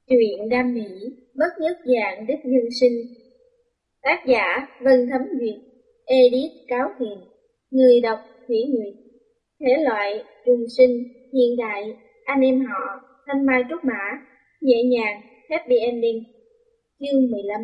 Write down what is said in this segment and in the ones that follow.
Truyện đam mỹ, bất nhất dạng đức nhân sinh. Tác giả Vân Thấm Duyệt, edit Cáo Hiền, người đọc Thủy Nguyệt. Thể loại trùng sinh, hiện đại, anh em họ, thanh mai trúc mã, nhẹ nhàng, happy ending. Chương 15.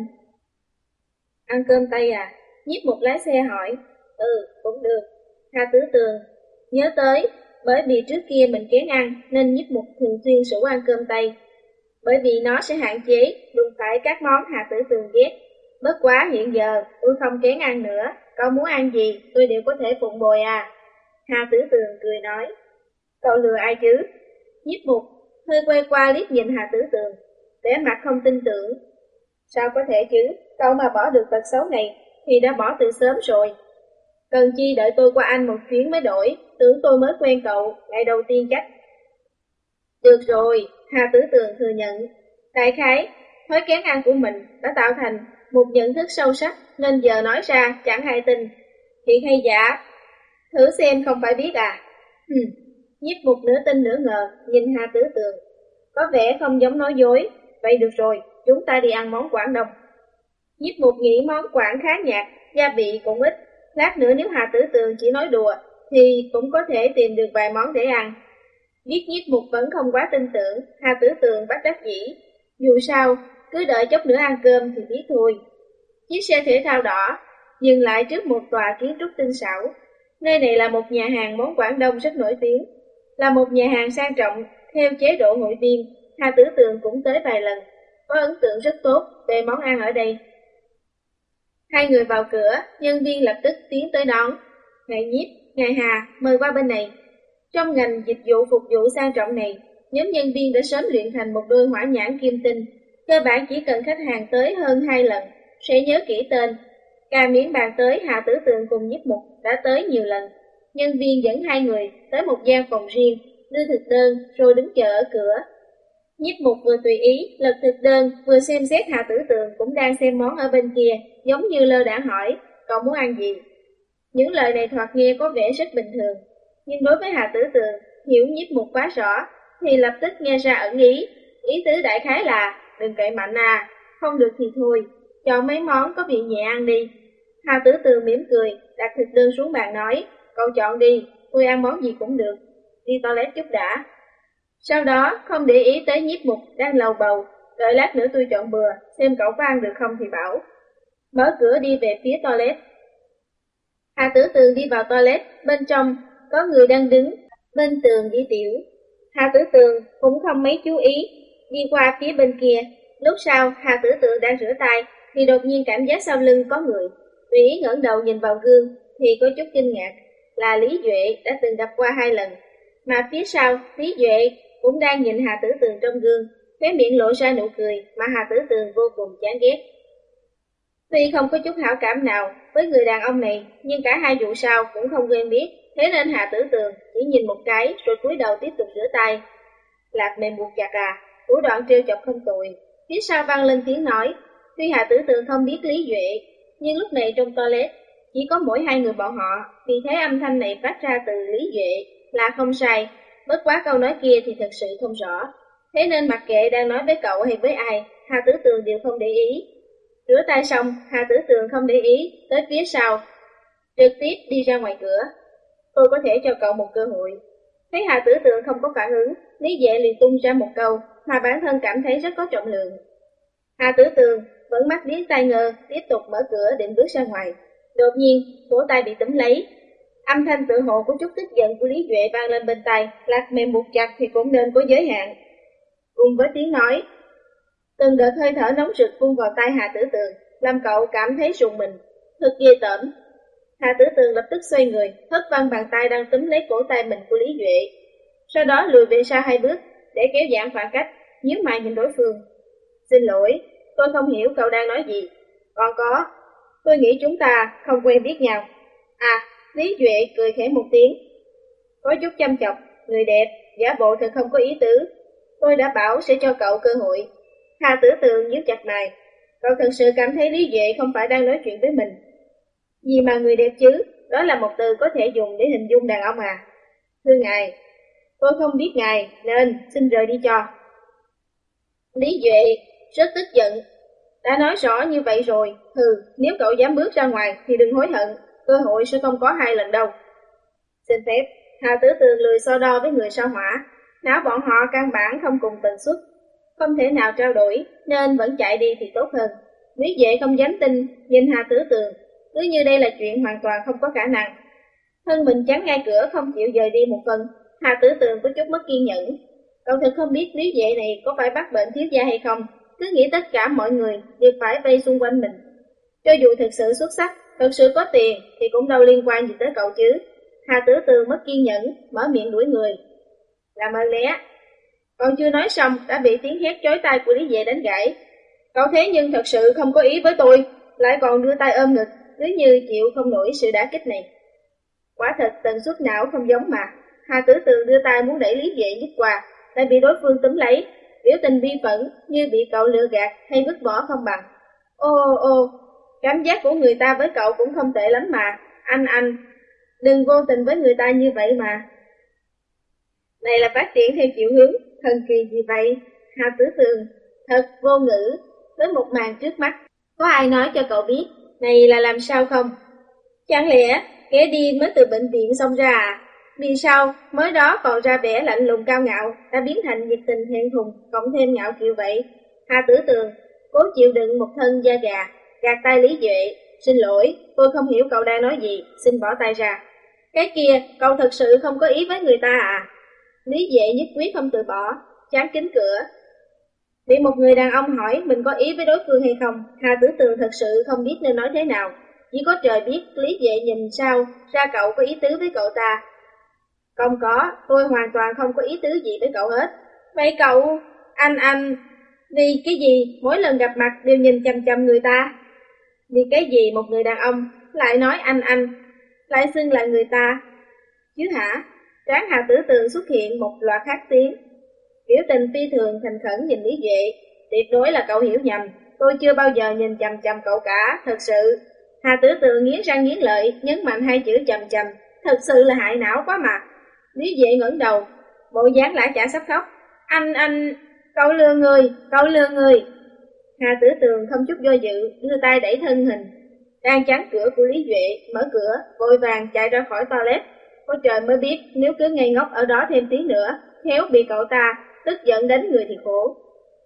Ăn cơm Tây à? Nhiếp Mục lái xe hỏi. Cũng được. Hà Tử Tường nhớ tới, bởi vì trước kia mình kén ăn nên Nhiếp Mục thường xuyên rủ ăn cơm Tây. Bởi vì nó sẽ hạn chế đụng phải các món Hà Tử Tường ghét. Bất quá hiện giờ tôi không kén ăn nữa, cậu muốn ăn gì tôi đều có thể phụng bồi à. Hà Tử Tường cười nói. Cậu lừa ai chứ? Nhiếp Mục hơi quay qua liếc nhìn Hà Tử Tường, vẻ mặt không tin tưởng. Sao có thể chứ, cậu mà bỏ được tật xấu này thì đã bỏ từ sớm rồi. Cần chi đợi tôi qua anh một chuyến mới đổi, tưởng tôi mới quen cậu ngày đầu tiên chắc. Được rồi, Hà Tử Tường thừa nhận. Đại khái, thói kén ăn của mình đã tạo thành một nhận thức sâu sắc nên giờ nói ra chẳng ai tin. Thiệt hay giả? Thử xem không phải biết à? Nhiếp Mục nửa tin nửa ngờ nhìn Hà Tử Tường, có vẻ không giống nói dối. Vậy được rồi, chúng ta đi ăn món Quảng Đông. Nhiếp Mục nghĩ món Quảng khá nhạt, gia vị cũng ít. Lát nữa nếu Hà Tử Tường chỉ nói đùa thì cũng có thể tìm được vài món để ăn. Biết Nhiếp Mục vẫn không quá tin tưởng, Hà Tử Tường bắt đắc dĩ. Dù sao, cứ đợi chốc nữa ăn cơm thì biết thôi. Chiếc xe thể thao đỏ dừng lại trước một tòa kiến trúc tinh xảo. Nơi này là một nhà hàng món Quảng Đông rất nổi tiếng, là một nhà hàng sang trọng theo chế độ hội viên. Hà Tử Tường cũng tới vài lần, có ấn tượng rất tốt về món ăn ở đây. Hai người vào cửa, nhân viên lập tức tiến tới đón. Ngài Nhiếp, ngài Hà, mời qua bên này. Trong ngành dịch vụ phục vụ sang trọng này, nhóm nhân viên đã sớm luyện thành một đôi hỏa nhãn kim tinh. Cơ bản chỉ cần khách hàng tới hơn 2 lần, sẽ nhớ kỹ tên. Cà miễn bàn tới, Hà Tử Tường cùng Nhiếp Mục đã tới nhiều lần. Nhân viên dẫn hai người tới một gian phòng riêng, đưa thực đơn rồi đứng chờ ở cửa. Nhiếp Mục vừa tùy ý lật thực đơn, vừa xem xét Hà Tử Tường cũng đang xem món ở bên kia, giống như lơ đãng hỏi, cậu muốn ăn gì? Những lời này thoạt nghe có vẻ rất bình thường, nhưng đối với Hà Tử Tường hiểu Nhiếp Mục quá rõ, thì lập tức nghe ra ẩn ý. Ý tứ đại khái là, đừng cậy mạnh à, không được thì thôi, chọn mấy món có vị nhẹ ăn đi. Hà Tử Tường mỉm cười, đặt thực đơn xuống bàn nói, cậu chọn đi, tôi ăn món gì cũng được, đi toilet chút đã. Sau đó không để ý tới Nhiếp Mục đang lầu bầu, đợi lát nữa tôi chọn bừa, xem cậu có ăn được không thì bảo. Mở cửa đi về phía toilet. Hà Tử Tường đi vào toilet, bên trong có người đang đứng bên tường đi tiểu. Hà Tử Tường cũng không mấy chú ý, đi qua phía bên kia. Lúc sau Hà Tử Tường đang rửa tay thì đột nhiên cảm giác sau lưng có người. Tùy ý ngẩng đầu nhìn vào gương thì có chút kinh ngạc, là Lý Duệ đã từng gặp qua 2 lần. Mà phía sau Lý Duệ cũng đang nhìn Hà Tử Tường trong gương, khóe miệng lộ ra nụ cười mà Hà Tử Tường vô cùng chán ghét. Tuy không có chút hảo cảm nào với người đàn ông này, nhưng cả hai vụ sau cũng không quen biết, thế nên Hà Tử Tường chỉ nhìn một cái rồi cúi đầu tiếp tục rửa tay. Lạc mềm buộc chặt à, thủ đoạn trêu chọc không tồi. Phía sau vang lên tiếng nói. Tuy Hà Tử Tường không biết Lý Duệ, nhưng lúc này trong toilet chỉ có mỗi 2 người bọn họ, vì thế âm thanh này phát ra từ Lý Duệ là không sai. Bất quá câu nói kia thì thật sự không rõ, thế nên mặc kệ đang nói với cậu hay với ai, Hà Tử Tường đều không để ý. Rửa tay xong, Hà Tử Tường không để ý tới phía sau, trực tiếp đi ra ngoài cửa. Tôi có thể cho cậu một cơ hội. Thấy Hà Tử Tường không có phản ứng, Lý Duệ liền tung ra một câu mà bản thân cảm thấy rất có trọng lượng. Hà Tử Tường vẫn mắt điếc tai ngơ, tiếp tục mở cửa định bước ra ngoài. Đột nhiên, cổ tay bị túm lấy. Âm thanh tự hồ có chút tức giận của Lý Duệ vang lên bên tai, lạc mềm buộc chặt thì cũng nên có giới hạn. Cùng với tiếng nói, từng đợt hơi thở nóng rực phun vào tai Hà Tử Tường, làm cậu cảm thấy rùng mình, thật ghê tởm. Hà Tử Tường lập tức xoay người, hất văng bàn tay đang túm lấy cổ tay mình của Lý Duệ, sau đó lùi về sau 2 bước để kéo giãn khoảng cách, nhíu mày nhìn đối phương. Xin lỗi, tôi không hiểu cậu đang nói gì. Còn có, tôi nghĩ chúng ta không quen biết nhau. À, Lý Duệ cười khẽ một tiếng, có chút chăm chọc, người đẹp, giả bộ thật không có ý tứ. Tôi đã bảo sẽ cho cậu cơ hội. Hà Tử Tường nhíu chặt mày, cậu thật sự cảm thấy Lý Duệ không phải đang nói chuyện với mình? Gì mà người đẹp chứ, đó là một từ có thể dùng để hình dung đàn ông à? Thưa ngài, tôi không biết ngài nên xin rời đi cho. Lý Duệ rất tức giận. Đã nói rõ như vậy rồi, nếu cậu dám bước ra ngoài thì đừng hối hận, cơ hội sẽ không có hai lần đâu. Xin phép, Hà Tử Tường lười so đo với người sao hỏa, não bọn họ căn bản không cùng tần suất, không thể nào trao đổi, nên vẫn chạy đi thì tốt hơn. Lý Duệ không dám tin, nhìn Hà Tử Tường, cứ như đây là chuyện hoàn toàn không có khả năng. Thân mình chắn ngay cửa không chịu rời đi một phần, Hà Tử Tường có chút mất kiên nhẫn. Cậu thật không biết Lý Duệ này có phải bắt bệnh thiếu gia hay không, cứ nghĩ tất cả mọi người đều phải vây xung quanh mình. Cho dù thực sự xuất sắc, thực sự có tiền thì cũng đâu liên quan gì tới cậu chứ. Hà Tử Tường mất kiên nhẫn, mở miệng đuổi người. Làm ơn lé. Còn chưa nói xong đã bị tiếng hét chói tai của Lý Duệ đánh gãy. Cậu thế nhưng thật sự không có ý với tôi, lại còn đưa tay ôm ngực, cứ như chịu không nổi sự đả kích này. Quả thật tần suất não không giống mà. Hà Tử Tường đưa tay muốn đẩy Lý Duệ nhích qua, lại bị đối phương túm lấy, biểu tình bi phẫn như bị cậu lừa gạt hay vứt bỏ không bằng. Ô, cảm giác của người ta với cậu cũng không tệ lắm mà. Anh, đừng vô tình với người ta như vậy mà. Này là phát triển theo chiều hướng thần kỳ gì vậy? Hà Tử Tường thật vô ngữ với một màn trước mắt. Có ai nói cho cậu biết này là làm sao không? Chẳng lẽ kẻ điên mới từ bệnh viện xông ra à? Vì sao mới đó còn ra vẻ lạnh lùng cao ngạo đã biến thành nhiệt tình hẹn thùng cộng thêm ngạo kiều vậy? Hà Tử Tường cố chịu đựng một thân da gà, gạt tay Lý Duệ. Xin lỗi, tôi không hiểu cậu đang nói gì, xin bỏ tay ra. Cái kia, cậu thật sự không có ý với người ta à? Lý Duệ nhất quyết không từ bỏ, chán kính cửa. Bị một người đàn ông hỏi mình có ý với đối phương hay không, Hà Tử Tường thật sự không biết nên nói thế nào. Chỉ có trời biết Lý Duệ nhìn sao ra cậu có ý tứ với cậu ta. Không có, tôi hoàn toàn không có ý tứ gì với cậu hết. Vậy cậu, anh, vì cái gì mỗi lần gặp mặt đều nhìn chằm chằm người ta? Vì cái gì một người đàn ông lại nói anh, lại xưng là người ta? Chứ hả? Trán Hà Tử Tường xuất hiện một loạt hát tiếng. Biểu tình phi thường thành khẩn nhìn Lý Duệ. Tuyệt đối là cậu hiểu nhầm, tôi chưa bao giờ nhìn chằm chằm cậu cả, thật sự. Hà Tử Tường nghiến răng nghiến lợi, nhấn mạnh hai chữ chằm chằm, thật sự là hại não quá mà. Lý Duệ ngẩng đầu, bộ dáng lã chả sắp khóc. Anh, cậu lừa người. Hà Tử Tường không chút do dự, đưa tay đẩy thân hình đang chắn cửa của Lý Duệ, mở cửa, vội vàng chạy ra khỏi toilet. Có trời mới biết nếu cứ ngây ngốc ở đó thêm tiếng nữa, khéo bị cậu ta tức giận đánh người thì khổ.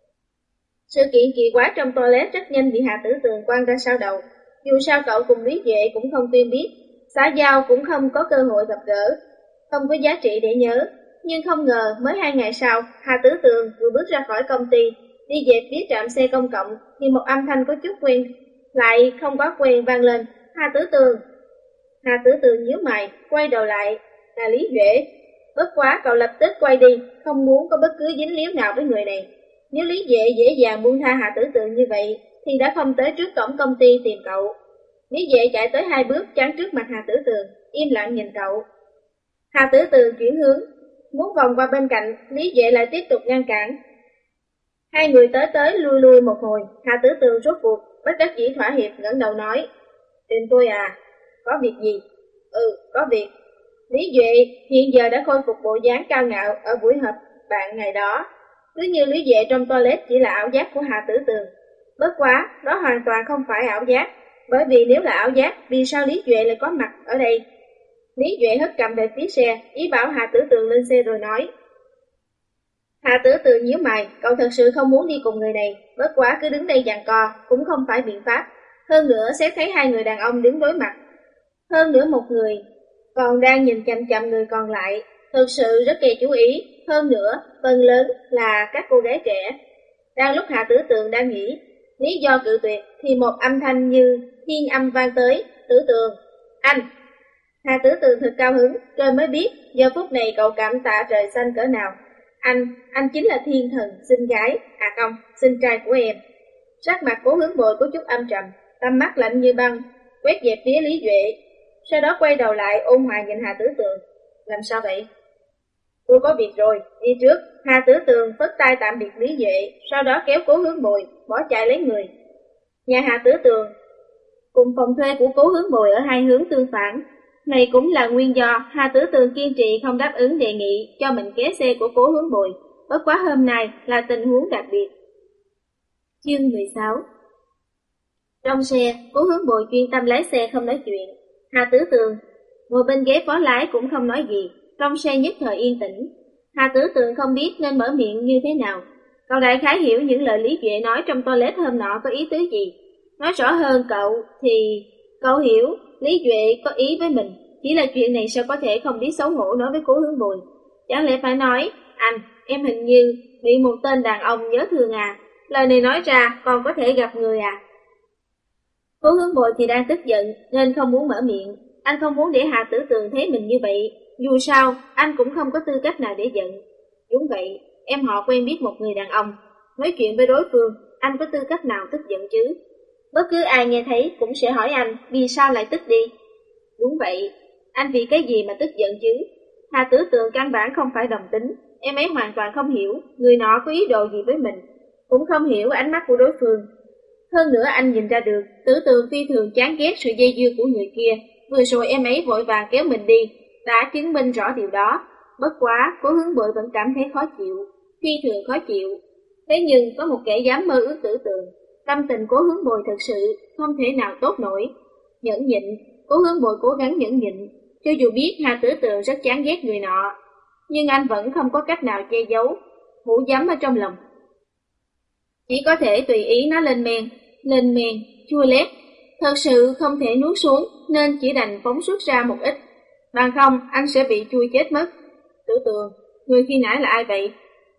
Sự kiện kỳ quái trong toilet rất nhanh bị Hà Tử Tường quăng ra sau đầu. Dù sao cậu cùng Lý Duệ cũng không quen biết, xã giao cũng không có cơ hội gặp gỡ, không có giá trị để nhớ. Nhưng không ngờ mới 2 ngày sau, Hà Tử Tường vừa bước ra khỏi công ty, đi về phía trạm xe công cộng thì một âm thanh có chút quen, lại không quá quen vang lên. Hà Tử Tường. Hà Tử Tường nhíu mày, quay đầu lại, là Lý Duệ. Bất quá cậu lập tức quay đi, không muốn có bất cứ dính líu nào với người này. Nếu Lý Duệ dễ dàng buông tha Hà Tử Tường như vậy, thì đã không tới trước cổng công ty tìm cậu. Lý Duệ chạy tới 2 bước chắn trước mặt Hà Tử Tường, im lặng nhìn cậu. Hà Tử Tường chuyển hướng, muốn vòng qua bên cạnh, Lý Duệ lại tiếp tục ngăn cản. Hai người tới lui một hồi, Hà Tử Tường rốt cuộc, bất đắc dĩ thỏa hiệp ngẩng đầu nói. Tìm tôi à? Có việc gì? Có việc. Lý Duệ hiện giờ đã khôi phục bộ dáng cao ngạo ở buổi họp bạn ngày đó. Cứ như Lý Duệ trong toilet chỉ là ảo giác của Hà Tử Tường. Bất quá, đó hoàn toàn không phải ảo giác, bởi vì nếu là ảo giác, vì sao Lý Duệ lại có mặt ở đây? Lý Duệ hất cầm về phía xe, ý bảo Hà Tử Tường lên xe rồi nói. Hà Tử Tường nhíu mày, cậu thật sự không muốn đi cùng người này, bất quá cứ đứng đây giằng co cũng không phải biện pháp. Hơn nữa xét thấy 2 người đàn ông đứng đối mặt, hơn nữa một người còn đang nhìn chằm chằm người còn lại, thực sự rất gây chú ý. Hơn nữa, phần lớn là các cô gái trẻ. Đang lúc Hà Tử Tường đang nghĩ lý do cự tuyệt, thì một âm thanh như thiên âm vang tới. Tử Tường, anh. Hà Tử Tường thật cao hứng, trời mới biết giờ phút này cậu cảm tạ trời xanh cỡ nào. Anh chính là thiên thần xinh gái, không, xinh trai của em. Sắc mặt Cố Hướng Bồi có chút âm trầm, tầm mắt lạnh như băng, quét về phía Lý Duệ. Sau đó quay đầu lại ôn hòa nhìn Hà Tử Tường. Làm sao vậy? Tôi có việc rồi, đi trước. Hà Tử Tường phất tay tạm biệt Lý Duệ, sau đó kéo Cố Hướng Bồi, bỏ chạy lấy người. Nhà Hà Tử Tường cùng phòng thuê của Cố Hướng Bồi ở hai hướng tương phản. Này cũng là nguyên do Hà Tử Tường kiên trì không đáp ứng đề nghị cho mình ké xe của Cố Hướng Bồi. Bất quá hôm nay là tình huống đặc biệt. Chương 16. Trong xe, Cố Hướng Bồi chuyên tâm lái xe không nói chuyện. Hà Tử Tường ngồi bên ghế phó lái cũng không nói gì. Trong xe nhất thời yên tĩnh. Hà Tử Tường không biết nên mở miệng như thế nào. Cậu đại khái hiểu những lời Lý Duệ nói trong toilet hôm nọ có ý tứ gì. Nói rõ hơn cậu thì cậu hiểu Lý Duệ có ý với mình. Chỉ là chuyện này sao có thể không biết xấu hổ nói với Cố Hướng Bồi. Chẳng lẽ phải nói, anh, em hình như bị một tên đàn ông nhớ thương à. Lời này nói ra còn có thể gặp người à. Cố Hướng Bồi thì đang tức giận nên không muốn mở miệng. Anh không muốn để Hà Tử Tường thấy mình như vậy. Dù sao, anh cũng không có tư cách nào để giận. Đúng vậy, em họ quen biết một người đàn ông. Nói chuyện với đối phương, anh có tư cách nào tức giận chứ? Bất cứ ai nghe thấy cũng sẽ hỏi anh vì sao lại tức đi. Đúng vậy, anh vì cái gì mà tức giận chứ? Hà Tử Tường căn bản không phải đồng tính. Em ấy hoàn toàn không hiểu người nọ có ý đồ gì với mình, cũng không hiểu ánh mắt của đối phương. Hơn nữa anh nhìn ra được Tử Tường phi thường chán ghét sự dây dưa của người kia. Vừa rồi em ấy vội vàng kéo mình đi đã chứng minh rõ điều đó. Bất quá Cố Hướng Bội vẫn cảm thấy khó chịu, phi thường khó chịu. Thế nhưng có một kẻ dám mơ ước Tử Tường. Tâm tình Cố Hướng Bội thật sự không thể nào tốt nổi. Nhẫn nhịn, Cố Hướng Bội cố gắng nhẫn nhịn. Cho dù biết Hà Tử Tường rất chán ghét người nọ, nhưng anh vẫn không có cách nào che giấu hũ giấm ở trong lòng. Chỉ có thể tùy ý nó lên men, chua lét. Thật sự không thể nuốt xuống nên chỉ đành phóng xuất ra một ít. Bằng không anh sẽ bị chui chết mất. Tử Tường, người khi nãy là ai vậy?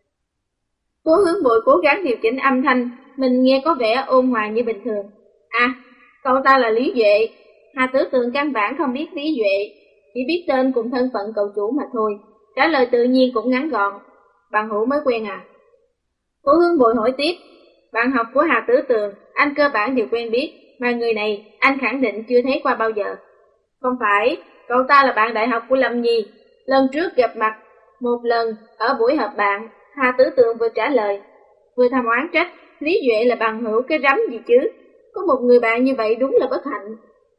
Cố Hướng Bội cố gắng điều chỉnh âm thanh, mình nghe có vẻ ôn hòa như bình thường. À, cậu ta là Lý Duệ. Hà Tử Tường căn bản không biết Lý Duệ, chỉ biết tên cùng thân phận cậu chủ mà thôi. Trả lời tự nhiên cũng ngắn gọn. Bạn hữu mới quen à? Cố Hướng Bội hỏi tiếp. Bạn học của Hà Tử Tường, anh cơ bản đều quen biết, mà người này anh khẳng định chưa thấy qua bao giờ. Không phải, cậu ta là bạn đại học của Lâm Nhi. Lần trước gặp mặt một lần ở buổi họp bạn. Hà Tử Tường vừa trả lời, vừa thầm oán trách. Lý Duệ là bằng hữu cái rắm gì chứ? Có một người bạn như vậy đúng là bất hạnh.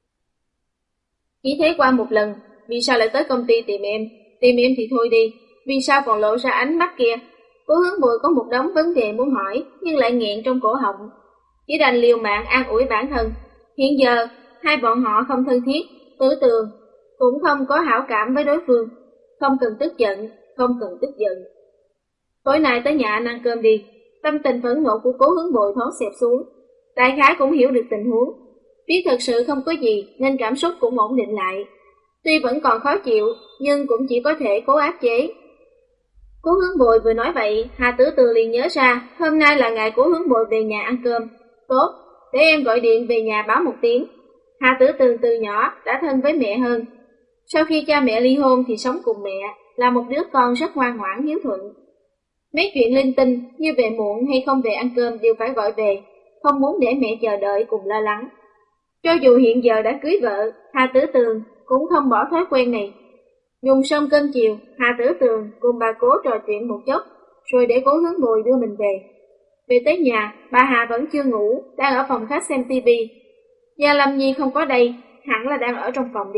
Chỉ thấy qua một lần, vì sao lại tới công ty tìm em? Tìm em thì thôi đi, vì sao còn lộ ra ánh mắt kia? Cố Hướng Bội có một đống vấn đề muốn hỏi, nhưng lại nghẹn trong cổ họng. Chỉ đành liều mạng an ủi bản thân. Hiện giờ, hai bọn họ không thân thiết, Tử Tường cũng không có hảo cảm với đối phương. Không cần tức giận, không cần tức giận. Tối nay tới nhà anh ăn cơm đi. Tâm tình phẫn nộ của Cố Hướng Bội thoáng xẹp xuống. Đại khái cũng hiểu được tình huống. Biết thật sự không có gì nên cảm xúc cũng ổn định lại. Tuy vẫn còn khó chịu, nhưng cũng chỉ có thể cố áp chế. Cố Hướng Bội vừa nói vậy, Hà Tử Tường liền nhớ ra hôm nay là ngày Cố Hướng Bội về nhà ăn cơm. Tốt, để em gọi điện về nhà báo một tiếng. Hà Tử Tường từ nhỏ đã thân với mẹ hơn. Sau khi cha mẹ ly hôn thì sống cùng mẹ, là một đứa con rất ngoan ngoãn hiếu thuận. Mấy chuyện linh tinh như về muộn hay không về ăn cơm đều phải gọi về, không muốn để mẹ chờ đợi cùng lo lắng. Cho dù hiện giờ đã cưới vợ, Hà Tử Tường cũng không bỏ thói quen này. Dùng xong cơm chiều, Hà Tử Tường cùng bà Cố trò chuyện một chốc, rồi để Cố Hướng Bội đưa mình về. Về tới nhà, bà Hà vẫn chưa ngủ, đang ở phòng khách xem tivi. Gia Lâm Nhi không có đây, hẳn là đang ở trong phòng đi.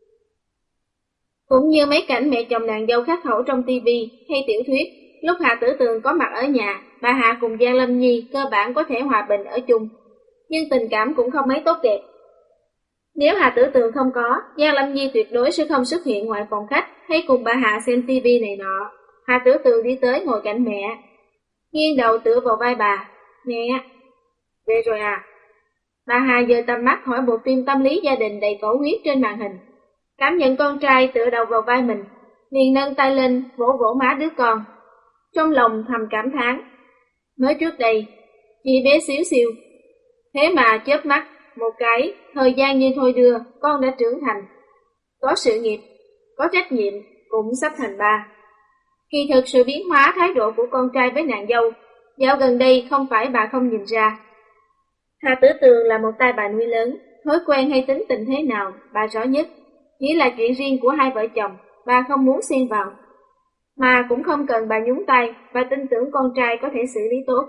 Cũng như mấy cảnh mẹ chồng nàng dâu khắc khẩu trong tivi hay tiểu thuyết, lúc Hà Tử Tường có mặt ở nhà, bà Hà cùng Giang Lâm Nhi cơ bản có thể hòa bình ở chung, nhưng tình cảm cũng không mấy tốt đẹp. Nếu Hà Tử Tường không có, Giang Lâm Nhi tuyệt đối sẽ không xuất hiện ngoài phòng khách hay cùng bà Hà xem tivi này nọ. Hà Tử Tường đi tới ngồi cạnh mẹ, nghiêng đầu tựa vào vai bà. Mẹ, về rồi à? Bà Hà giơ tầm mắt hỏi bộ phim tâm lý gia đình đầy cổ huyết trên màn hình. Cảm nhận con trai tựa đầu vào vai mình, liền nâng tay lên vỗ vỗ má đứa con. Trong lòng thầm cảm thán, mới trước đây chị bé xíu xiu, thế mà chớp mắt một cái, thời gian như thôi đưa, con đã trưởng thành, có sự nghiệp, có trách nhiệm, cũng sắp thành ba. Kỳ thực sự biến hóa thái độ của con trai với nàng dâu, dạo gần đây không phải bà không nhìn ra. Hà Tử Tường là một tay bà nuôi lớn, thói quen hay tính tình thế nào, bà rõ nhất. Chỉ là chuyện riêng của hai vợ chồng, bà không muốn xen vào. Mà cũng không cần bà nhúng tay, bà tin tưởng con trai có thể xử lý tốt.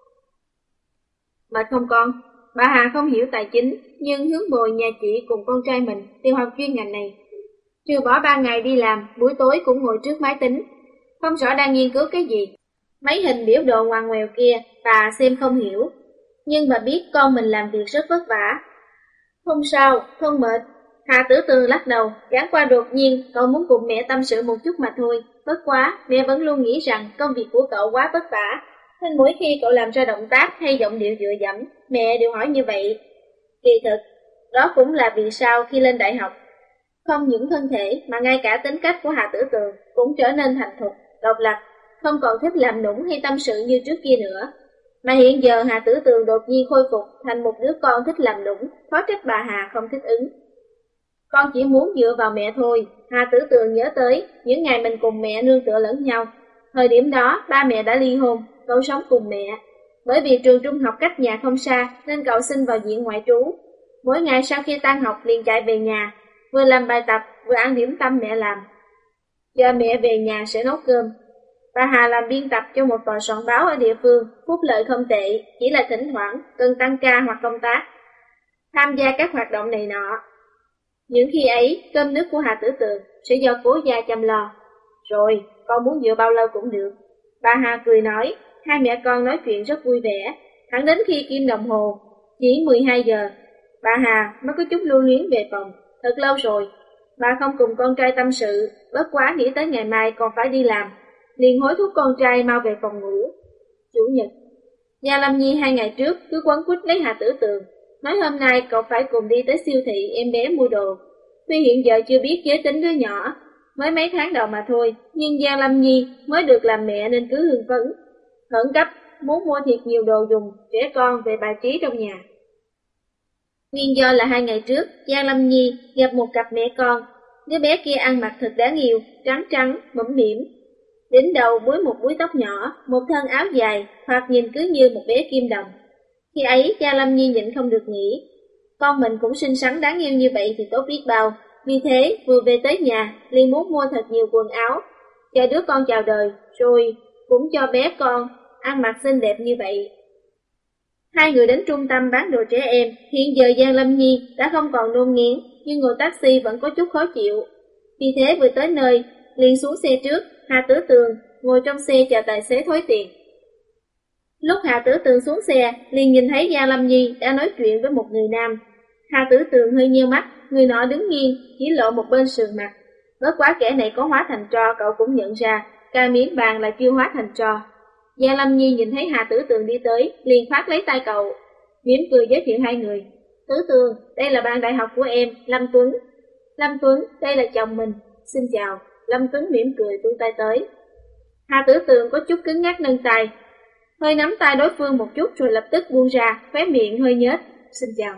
Mà không con, bà Hà không hiểu tài chính, nhưng Hướng Bồi nhà chị cùng con trai mình đều học chuyên ngành này. Trừ bỏ 3 ngày đi làm, buổi tối cũng ngồi trước máy tính, không rõ đang nghiên cứu cái gì. Mấy hình biểu đồ ngoằn ngoèo kia, bà xem không hiểu. nhưng bà biết con mình làm việc rất vất vả. Không sao, không mệt. Hà Tử Tường lắc đầu, chẳng qua đột nhiên cậu muốn cùng mẹ tâm sự một chút mà thôi. Bất quá, mẹ vẫn luôn nghĩ rằng công việc của cậu quá vất vả, nên mỗi khi cậu làm ra động tác hay giọng điệu dựa dẫm, mẹ đều hỏi như vậy. Kỳ thực, đó cũng là vì sao khi lên đại học, không những thân thể mà ngay cả tính cách của Hà Tử Tường cũng trở nên thành thục, độc lập, không còn thích làm nũng hay tâm sự như trước kia nữa. Mà hiện giờ Hà Tử Tường đột nhiên khôi phục thành một đứa con thích làm nũng, khó trách bà Hà không thích ứng. Con chỉ muốn dựa vào mẹ thôi. Hà Tử Tường nhớ tới những ngày mình cùng mẹ nương tựa lẫn nhau. Thời điểm đó ba mẹ đã ly hôn, cậu sống cùng mẹ. Bởi vì trường trung học cách nhà không xa nên cậu xin vào diện ngoại trú. Mỗi ngày sau khi tan học liền chạy về nhà, vừa làm bài tập vừa ăn điểm tâm mẹ làm. Giờ mẹ về nhà sẽ nấu cơm. Bà Hà làm biên tập cho một tòa soạn báo ở địa phương, phúc lợi không tệ, chỉ là thỉnh thoảng cần tăng ca hoặc công tác, tham gia các hoạt động này nọ. Những khi ấy, cơm nước của Hà Tử Tường sẽ do cố gia chăm lo. Rồi, con muốn dựa bao lâu cũng được. Bà Hà cười nói, hai mẹ con nói chuyện rất vui vẻ, thẳng đến khi kim đồng hồ chỉ 12 giờ. Bà Hà mới có chút lưu luyến về phòng, thật lâu rồi. Bà không cùng con trai tâm sự, bất quá nghĩ tới ngày mai còn phải đi làm, liền hối thúc con trai mau về phòng ngủ. Chủ nhật, Gia Lâm Nhi 2 ngày trước cứ quấn quýt lấy Hà Tử Tường, nói hôm nay cậu phải cùng đi tới siêu thị em bé mua đồ. Tuy hiện giờ chưa biết giới tính đứa nhỏ, mới mấy tháng đầu mà thôi, nhưng Giang Lâm Nhi mới được làm mẹ nên cứ hưng phấn, khẩn cấp muốn mua thiệt nhiều đồ dùng trẻ con về bài trí trong nhà. Nguyên do là 2 ngày trước, Giang Lâm Nhi gặp một cặp mẹ con, đứa bé kia ăn mặc thật đáng yêu, trắng trắng, mõm mĩm, đỉnh đầu búi một búi tóc nhỏ, một thân áo dài, thoạt nhìn cứ như một bé kim đồng. Khi ấy, Giang Lâm Nhi nhịn không được nghĩ, con mình cũng xinh xắn đáng yêu như vậy thì tốt biết bao. Vì thế, vừa về tới nhà, liền muốn mua thật nhiều quần áo, cho đứa con chào đời, rồi cũng cho bé con ăn mặc xinh đẹp như vậy. Hai người đến trung tâm bán đồ trẻ em, hiện giờ Giang Lâm Nhi đã không còn nôn nghiến, nhưng ngồi taxi vẫn có chút khó chịu. Vì thế vừa tới nơi, liền xuống xe trước, Hà Tử Tường ngồi trong xe chờ tài xế thối tiền. Lúc Hà Tử Tường xuống xe, liền nhìn thấy Giang Lâm Nhi đã nói chuyện với một người nam. Hà Tử Tường hơi nheo mắt, người nọ đứng nghiêng, chỉ lộ một bên sườn mặt. Bất quá kẻ này có hóa thành tro cậu cũng nhận ra, ca miếng vàng là chưa hóa thành tro. Giang Lâm Nhi nhìn thấy Hà Tử Tường đi tới, liền phát lấy tay cậu, mỉm cười giới thiệu hai người. Tử Tường, đây là bạn đại học của em, Lâm Tuấn. Lâm Tuấn, đây là chồng mình. Xin chào. Lâm Tuấn mỉm cười vươn tay tới. Hà Tử Tường có chút cứng ngắc nâng tay, hơi nắm tay đối phương một chút rồi lập tức buông ra, khóe miệng hơi nhếch. Xin chào.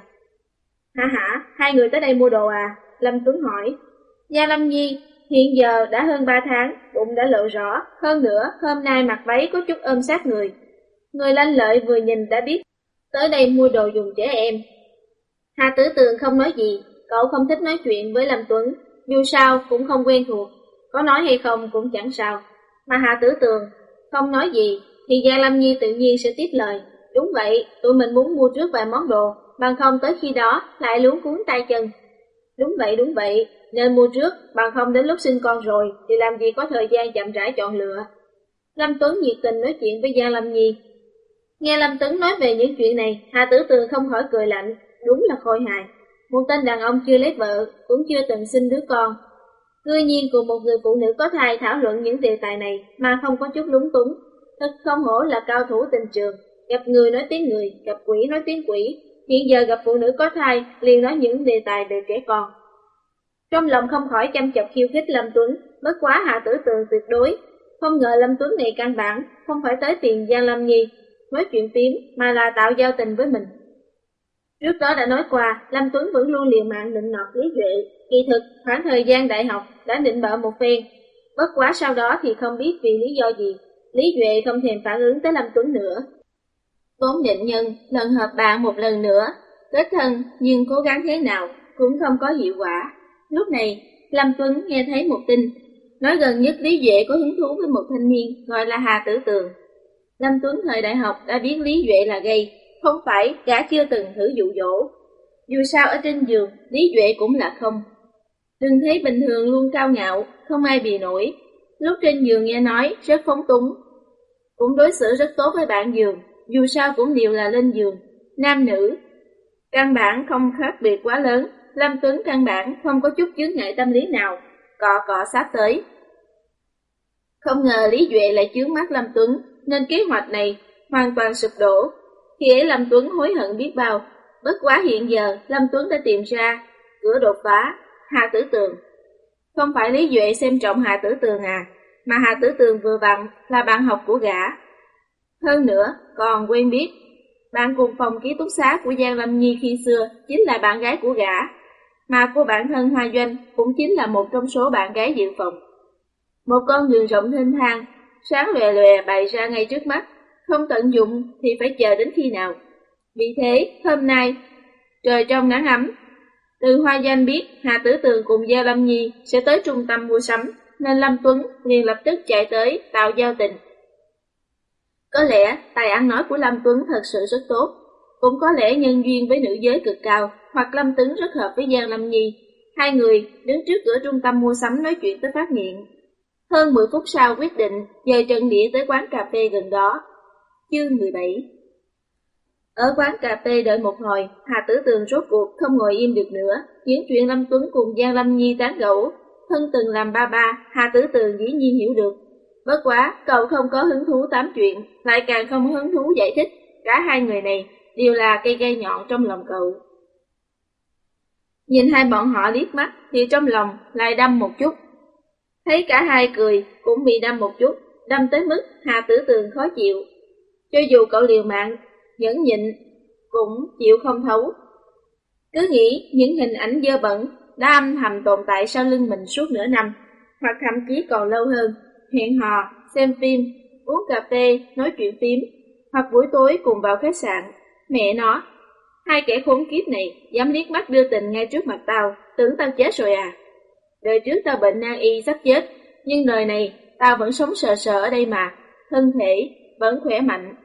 Hả, hai người tới đây mua đồ à? Lâm Tuấn hỏi. Gia Lâm Nhi hiện giờ đã hơn 3 tháng, bụng đã lộ rõ, hơn nữa hôm nay mặc váy có chút ôm sát người. Người lanh lợi vừa nhìn đã biết tới đây mua đồ dùng trẻ em. Hà Tử Tường không nói gì, cậu không thích nói chuyện với Lâm Tuấn, dù sao cũng không quen thuộc, có nói hay không cũng chẳng sao. Mà Hà Tử Tường không nói gì thì Giang Lâm Nhi tự nhiên sẽ tiếp lời. Đúng vậy, tụi mình muốn mua trước vài món đồ, bằng không tới khi đó lại luống cuống tay chân. Đúng vậy, nên mua trước, bằng không đến lúc sinh con rồi thì làm gì có thời gian chậm rãi chọn lựa. Lâm Tuấn nhiệt tình nói chuyện với Giang Lâm Nhi. Nghe Lâm Tuấn nói về những chuyện này, Hà Tử Tường không khỏi cười lạnh, đúng là khôi hài. Một tên đàn ông chưa lấy vợ, cũng chưa từng sinh đứa con, cư nhiên cùng một người phụ nữ có thai thảo luận những đề tài này mà không có chút lúng túng. Thật không hổ là cao thủ tình trường, gặp người nói tiếng người, gặp quỷ nói tiếng quỷ. Hiện giờ gặp phụ nữ có thai liền nói những đề tài về trẻ con. Trong lòng không khỏi chăm chọc khiêu khích Lâm Tuấn, bất quá Hà Tử Tường tuyệt đối không ngờ Lâm Tuấn này căn bản không phải tới tiền Giang Lâm Nhi nói chuyện phím mà là tạo giao tình với mình. Trước đó đã nói qua, Lâm Tuấn vẫn luôn liều mạng nịnh nọt Lý Duệ. Kỳ thực khoảng thời gian đại học đã nịnh bợ một phen, bất quá sau đó thì không biết vì lý do gì, Lý Duệ không thèm phản ứng tới Lâm Tuấn nữa. Vốn định nhân lần hợp bạn một lần nữa, kết thân nhưng cố gắng thế nào cũng không có hiệu quả. Lúc này, Lâm Tuấn nghe thấy một tin, nói gần nhất Lý Duệ có hứng thú với một thanh niên gọi là Hà Tử Tường. Lâm Tuấn thời đại học đã biết Lý Duệ là gay, không phải gã chưa từng thử dụ dỗ. Dù sao ở trên giường, Lý Duệ cũng là không. Đừng thấy bình thường luôn cao ngạo, không ai bì nổi. Lúc trên giường nghe nói rất phóng túng, cũng đối xử rất tốt với bạn giường, dù sao cũng đều là lên giường. nam nữ căn bản không khác biệt quá lớn. Lâm Tuấn căn bản không có chút chướng ngại tâm lý nào, cọ sát tới. Không ngờ Lý Duệ lại chướng mắt Lâm Tuấn, nên kế hoạch này hoàn toàn sụp đổ. Khi ấy Lâm Tuấn hối hận biết bao, bất quá hiện giờ Lâm Tuấn đã tìm ra cửa đột phá, Hà Tử Tường. Không phải Lý Duệ xem trọng Hà Tử Tường à, mà Hà Tử Tường vừa vặn là bạn học của gã. Hơn nữa, còn quen biết, bạn cùng phòng ký túc xá của Giang Lâm Nhi khi xưa chính là bạn gái của gã, mà cô bản thân Hoa Doanh cũng chính là một trong số bạn gái dự phòng. Một con đường rộng thênh thang, sáng lòe lòe bày ra ngay trước mắt, không tận dụng thì phải chờ đến khi nào. Vì thế, hôm nay, trời trong nắng ấm, từ Hoa Doanh biết Hà Tử Tường cùng Giang Lâm Nhi sẽ tới trung tâm mua sắm, nên Lâm Tuấn liền lập tức chạy tới tạo giao tình. Có lẽ tài ăn nói của Lâm Tuấn thật sự rất tốt, cũng có lẽ nhân duyên với nữ giới cực cao, hoặc Lâm Tuấn rất hợp với Giang Lâm Nhi. Hai người đứng trước cửa trung tâm mua sắm nói chuyện tới phát nghiện. Hơn 10 phút sau quyết định dời trận địa tới quán cà phê gần đó. Chương 17. Ở quán cà phê đợi một hồi, Hà Tử Tường rốt cuộc không ngồi im được nữa. Những chuyện Lâm Tuấn cùng Giang Lâm Nhi tán gẫu, thân từng làm ba, Hà Tử Tường dĩ nhiên hiểu được. Bất quá, cậu không có hứng thú tám chuyện, lại càng không hứng thú giải thích. Cả hai người này đều là cây gai nhọn trong lòng cậu. Nhìn hai bọn họ liếc mắt thì trong lòng lại đâm một chút. Thấy cả hai cười cũng bị đâm một chút, đâm tới mức Hà Tử Tường khó chịu. Cho dù cậu liều mạng, nhẫn nhịn cũng chịu không thấu. Cứ nghĩ những hình ảnh dơ bẩn đã âm thầm tồn tại sau lưng mình suốt nửa năm, hoặc thậm chí còn lâu hơn. Hẹn hò, xem phim, uống cà phê, nói chuyện phím, hoặc buổi tối cùng vào khách sạn. Mẹ nó, hai kẻ khốn kiếp này dám liếc mắt đưa tình ngay trước mặt tao, tưởng tao chết rồi à? Đời trước tao bệnh nan y sắp chết, nhưng đời này tao vẫn sống sờ sờ ở đây mà, thân thể vẫn khỏe mạnh.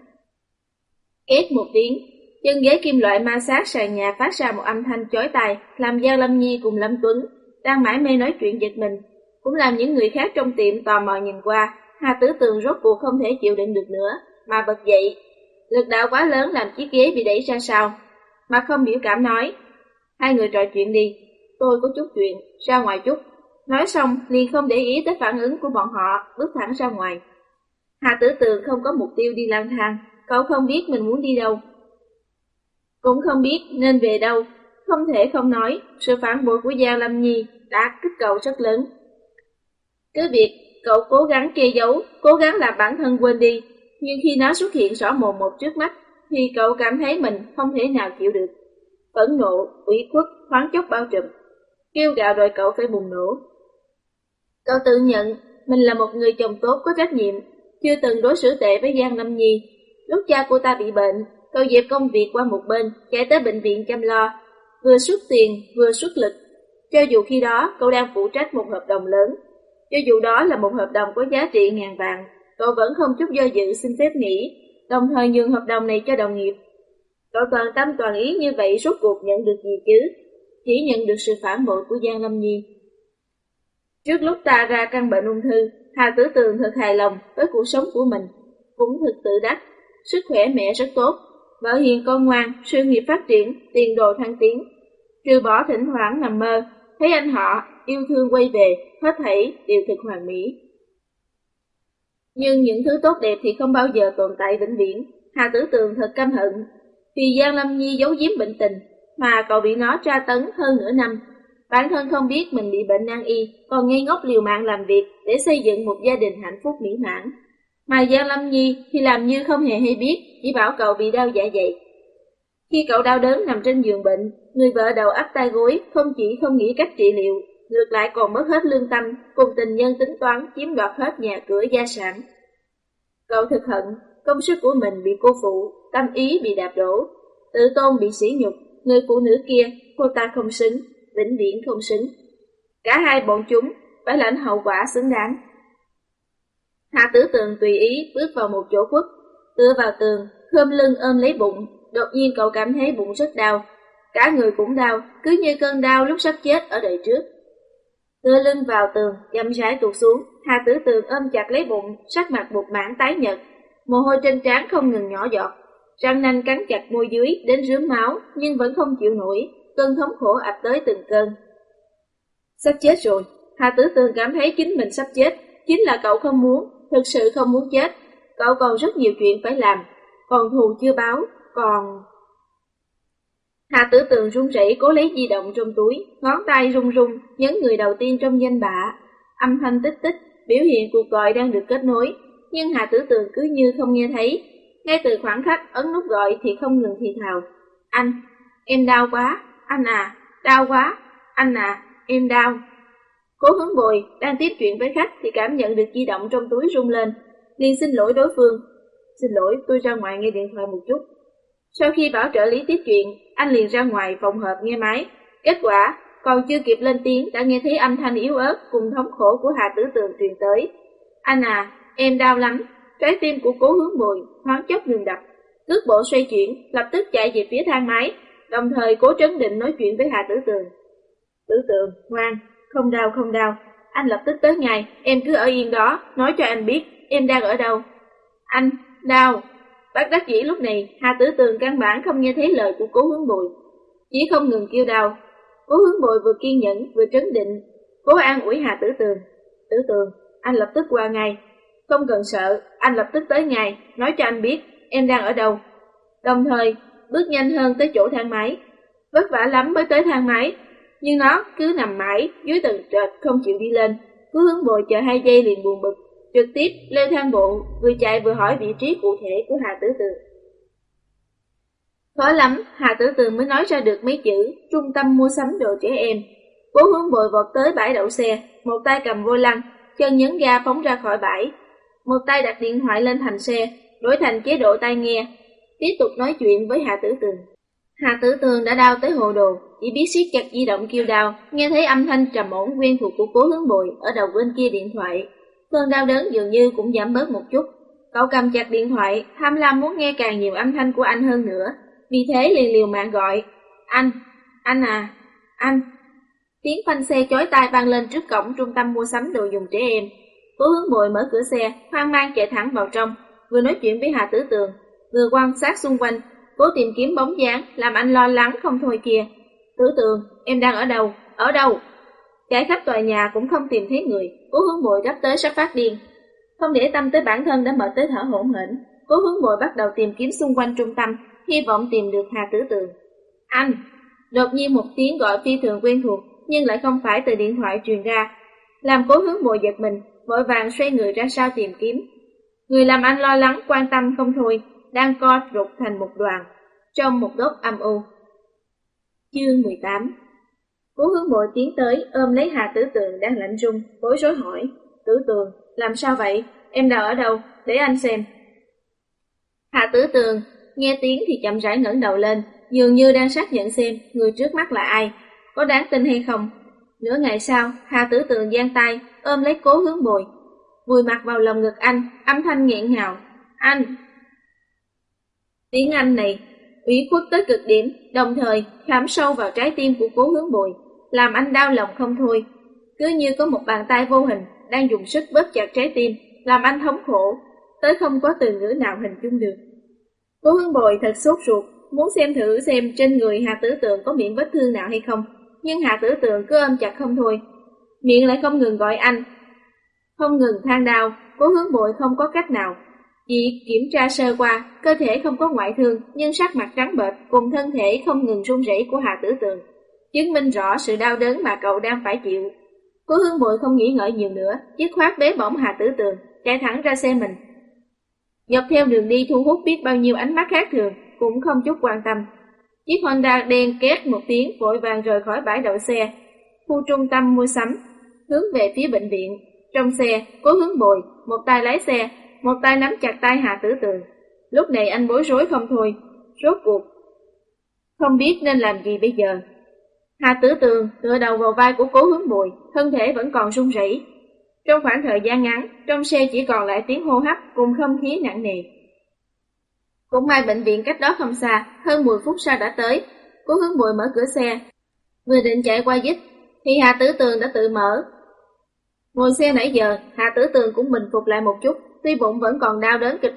Két một tiếng, chân ghế kim loại ma sát sàn nhà phát ra một âm thanh chói tai, làm Giang Lâm Nhi cùng Lâm Tuấn đang mải mê nói chuyện giật mình, cũng làm những người khác trong tiệm tò mò nhìn qua. Hà Tử Tường rốt cuộc không thể chịu đựng được nữa, mà bật dậy. Lực đạo quá lớn làm chiếc ghế bị đẩy ra sau, mà không biểu cảm nói: hai người trò chuyện đi, tôi có chút chuyện, ra ngoài chút. Nói xong liền không để ý tới phản ứng của bọn họ, bước thẳng ra ngoài. Hà Tử Tường không có mục tiêu đi lang thang, cậu không biết mình muốn đi đâu, cũng không biết nên về đâu. Không thể không nói, sự phản bội của Giang Lâm Nhi đã kích cậu rất lớn. Cứ việc cậu cố gắng che giấu, cố gắng làm bản thân quên đi, nhưng khi nó xuất hiện rõ mồn một trước mắt, thì cậu cảm thấy mình không thể nào chịu được. Phẫn nộ, ủy khuất, thoáng chốc bao trùm, kêu gào đòi cậu phải bùng nổ. Cậu tự nhận mình là một người chồng tốt có trách nhiệm, chưa từng đối xử tệ với Giang Lâm Nhi. Lúc cha cô ta bị bệnh, cậu dẹp công việc qua một bên, chạy tới bệnh viện chăm lo, vừa xuất tiền vừa xuất lực. Cho dù khi đó cậu đang phụ trách một hợp đồng lớn, cho dù đó là một hợp đồng có giá trị ngàn vàng, cậu vẫn không chút do dự xin phép nghỉ, đồng thời nhường hợp đồng này cho đồng nghiệp. Cậu toàn tâm toàn ý như vậy rốt cuộc nhận được gì chứ? Chỉ nhận được sự phản bội của Giang Lâm Nhi. Trước lúc ta ra căn bệnh ung thư, Hà Tử Tường thật hài lòng với cuộc sống của mình, cũng thực tự đắc. Sức khỏe mẹ rất tốt, vợ hiền con ngoan, sự nghiệp phát triển, tiền đồ thăng tiến. Trừ bỏ thỉnh thoảng nằm mơ, thấy anh họ yêu thương quay về, hết thảy đều thực hoàn mỹ. Nhưng những thứ tốt đẹp thì không bao giờ tồn tại vĩnh viễn. Hà Tử Tường thật căm hận vì Giang Lâm Nhi giấu giếm bệnh tình, mà cậu bị nó tra tấn hơn nửa năm. Bản thân không biết mình bị bệnh nan y, còn ngây ngốc liều mạng làm việc để xây dựng một gia đình hạnh phúc mỹ mãn. Mà Giang Lâm Nhi thì làm như không hề hay biết, chỉ bảo cậu bị đau dạ dày. Khi cậu đau đớn nằm trên giường bệnh, người vợ đầu ấp tay gối không chỉ không nghĩ cách trị liệu, ngược lại còn mất hết lương tâm, cùng tình nhân tính toán chiếm đoạt hết nhà cửa gia sản. Cậu thực hận, công sức của mình bị cô phụ, tâm ý bị đạp đổ, tự tôn bị sỉ nhục, người phụ nữ kia, cô ta không xứng, vĩnh viễn không xứng. Cả hai bọn chúng phải lãnh hậu quả xứng đáng. Hà Tử Tường tùy ý bước vào một chỗ khuất, tựa vào tường, khom lưng ôm lấy bụng. Đột nhiên cậu cảm thấy bụng rất đau, cả người cũng đau, cứ như cơn đau lúc sắp chết ở đời trước. Tựa lưng vào tường, chậm rãi tụt xuống. Hà Tử Tường ôm chặt lấy bụng, sắc mặt một mảng tái nhợt, mồ hôi trên trán không ngừng nhỏ giọt. răng nanh cắn chặt môi dưới đến rướm máu, nhưng vẫn không chịu nổi, cơn thống khổ ập tới từng cơn. Sắp chết rồi, Hà Tử Tường cảm thấy chính mình sắp chết, chính là cậu không muốn, thực sự không muốn chết. Cậu còn rất nhiều chuyện phải làm, còn thù chưa báo, còn... Hà Tử Tường run rẩy cố lấy di động trong túi, ngón tay run run, nhấn người đầu tiên trong danh bạ. Âm thanh tích tích, biểu hiện cuộc gọi đang được kết nối, nhưng Hà Tử Tường cứ như không nghe thấy. Ngay từ khoảng khắc ấn nút gọi thì không ngừng thì thào. Anh, em đau quá, anh à, đau quá, anh à, em đau. Cố Hướng Bồi đang tiếp chuyện với khách thì cảm nhận được di động trong túi rung lên, liền xin lỗi đối phương. Xin lỗi, tôi ra ngoài nghe điện thoại một chút. Sau khi bảo trợ lý tiếp chuyện, anh liền ra ngoài phòng họp nghe máy. Kết quả, còn chưa kịp lên tiếng đã nghe thấy âm thanh yếu ớt cùng thống khổ của Hà Tử Tường truyền tới. Anh à, em đau lắm. Trái tim của Cố Hướng Bồi thoáng chốc ngừng đập, cước bộ xoay chuyển, lập tức chạy về phía thang máy, đồng thời cố trấn định nói chuyện với Hà Tử Tường. Tử Tường, ngoan, không đau không đau, anh lập tức tới ngay, em cứ ở yên đó, nói cho anh biết em đang ở đâu. Anh, đau. Bất đắc dĩ lúc này, Hà Tử Tường căn bản không nghe thấy lời của Cố Hướng Bồi, chỉ không ngừng kêu đau. Cố Hướng Bồi vừa kiên nhẫn vừa trấn định, cố an ủi Hà Tử Tường. Tử Tường, anh lập tức qua ngay. Không cần sợ, anh lập tức tới ngay, nói cho anh biết em đang ở đâu. Đồng thời, bước nhanh hơn tới chỗ thang máy. Vất vả lắm mới tới thang máy, nhưng nó cứ nằm mãi dưới tầng trệt không chịu đi lên. Cố Hướng Bồi chờ 2 giây liền buồn bực, trực tiếp leo thang bộ, vừa chạy vừa hỏi vị trí cụ thể của Hà Tử Tường. Khó lắm, Hà Tử Tường mới nói ra được mấy chữ trung tâm mua sắm đồ trẻ em. Cố Hướng Bồi vọt tới bãi đậu xe, một tay cầm vô lăng, chân nhấn ga phóng ra khỏi bãi, một tay đặt điện thoại lên thành xe, đổi thành chế độ tai nghe, tiếp tục nói chuyện với Hà Tử Tường. Hà Tử Tường đã đau tới hồ đồ, chỉ biết siết chặt di động kêu đau, nghe thấy âm thanh trầm ổn quen thuộc của Cố Hướng Bồi ở đầu bên kia điện thoại. Cơn đau đớn dường như cũng giảm bớt một chút. Cậu cầm chặt điện thoại, tham lam muốn nghe càng nhiều âm thanh của anh hơn nữa, vì thế liền liều mạng gọi. Anh à, anh. Tiếng phanh xe chói tai vang lên trước cổng trung tâm mua sắm đồ dùng trẻ em. Cố Hướng Bồi mở cửa xe, hoang mang chạy thẳng vào trong, vừa nói chuyện với Hà Tử Tường, vừa quan sát xung quanh, cố tìm kiếm bóng dáng làm anh lo lắng không thôi kìa. Tử Tường, em đang ở đâu? Ở đâu? Chạy khắp tòa nhà cũng không tìm thấy người. Cố Hướng Bồi gấp tới sắp phát điên. Không để tâm tới bản thân đã mệt tới thở hổn hển, Cố Hướng Bồi bắt đầu tìm kiếm xung quanh trung tâm, hy vọng tìm được Hà Tử Tường. Anh! Đột nhiên một tiếng gọi phi thường quen thuộc, nhưng lại không phải từ điện thoại truyền ra, làm Cố Hướng Bồi giật mình, vội vàng xoay người ra sau tìm kiếm. Người làm anh lo lắng quan tâm không thôi, đang co rụt thành một đoàn, trong một góc âm u. Chương 18. Cố Hướng Bồi tiến tới ôm lấy Hà Tử Tường đang lạnh run, bối rối hỏi. Tử Tường, làm sao vậy? Em đang ở đâu? Để anh xem. Hà Tử Tường nghe tiếng thì chậm rãi ngẩng đầu lên, dường như đang xác nhận xem người trước mắt là ai, có đáng tin hay không. Nửa ngày sau, Hà Tử Tường giang tay ôm lấy Cố Hướng Bồi, vùi mặt vào lòng ngực anh, âm thanh nghẹn ngào. Anh! Tiếng Anh này ủy khuất tới cực điểm, đồng thời khảm sâu vào trái tim của Cố Hướng Bồi, làm anh đau lòng không thôi. Cứ như có một bàn tay vô hình đang dùng sức bóp chặt trái tim, làm anh thống khổ tới không có từ ngữ nào hình dung được. Cố Hướng Bồi thật sốt ruột, muốn xem thử xem trên người Hà Tử Tường có miệng vết thương nào hay không, nhưng Hà Tử Tường cứ ôm chặt không thôi, miệng lại không ngừng gọi anh, không ngừng than đau. Cố Hướng Bồi không có cách nào, chỉ kiểm tra sơ qua, cơ thể không có ngoại thương, nhưng sắc mặt trắng bệch cùng thân thể không ngừng run rẩy của Hà Tử Tường chứng minh rõ sự đau đớn mà cậu đang phải chịu. Cố Hướng Bồi không nghĩ ngợi nhiều nữa, dứt khoát bế bổng Hà Tử Tường, chạy thẳng ra xe mình. Dọc theo đường đi thu hút biết bao nhiêu ánh mắt khác thường, cũng không chút quan tâm. Chiếc Honda đen két một tiếng vội vàng rời khỏi bãi đậu xe, khu trung tâm mua sắm, hướng về phía bệnh viện. Trong xe, Cố Hướng Bồi một tay lái xe, một tay nắm chặt tay Hà Tử Tường. Lúc này anh bối rối không thôi, rốt cuộc không biết nên làm gì bây giờ. Hà Tử Tường tựa đầu vào vai của Cố Hướng Bồi, thân thể vẫn còn run rẩy. Trong khoảng thời gian ngắn, trong xe chỉ còn lại tiếng hô hấp cùng không khí nặng nề. Cũng may bệnh viện cách đó không xa, hơn 10 phút sau đã tới. Cố Hướng Bồi mở cửa xe, vừa định chạy qua giúp thì Hà Tử Tường đã tự mở. Ngồi xe nãy giờ, Hà Tử Tường cũng bình phục lại một chút, tuy bụng vẫn còn đau đớn kịch liệt,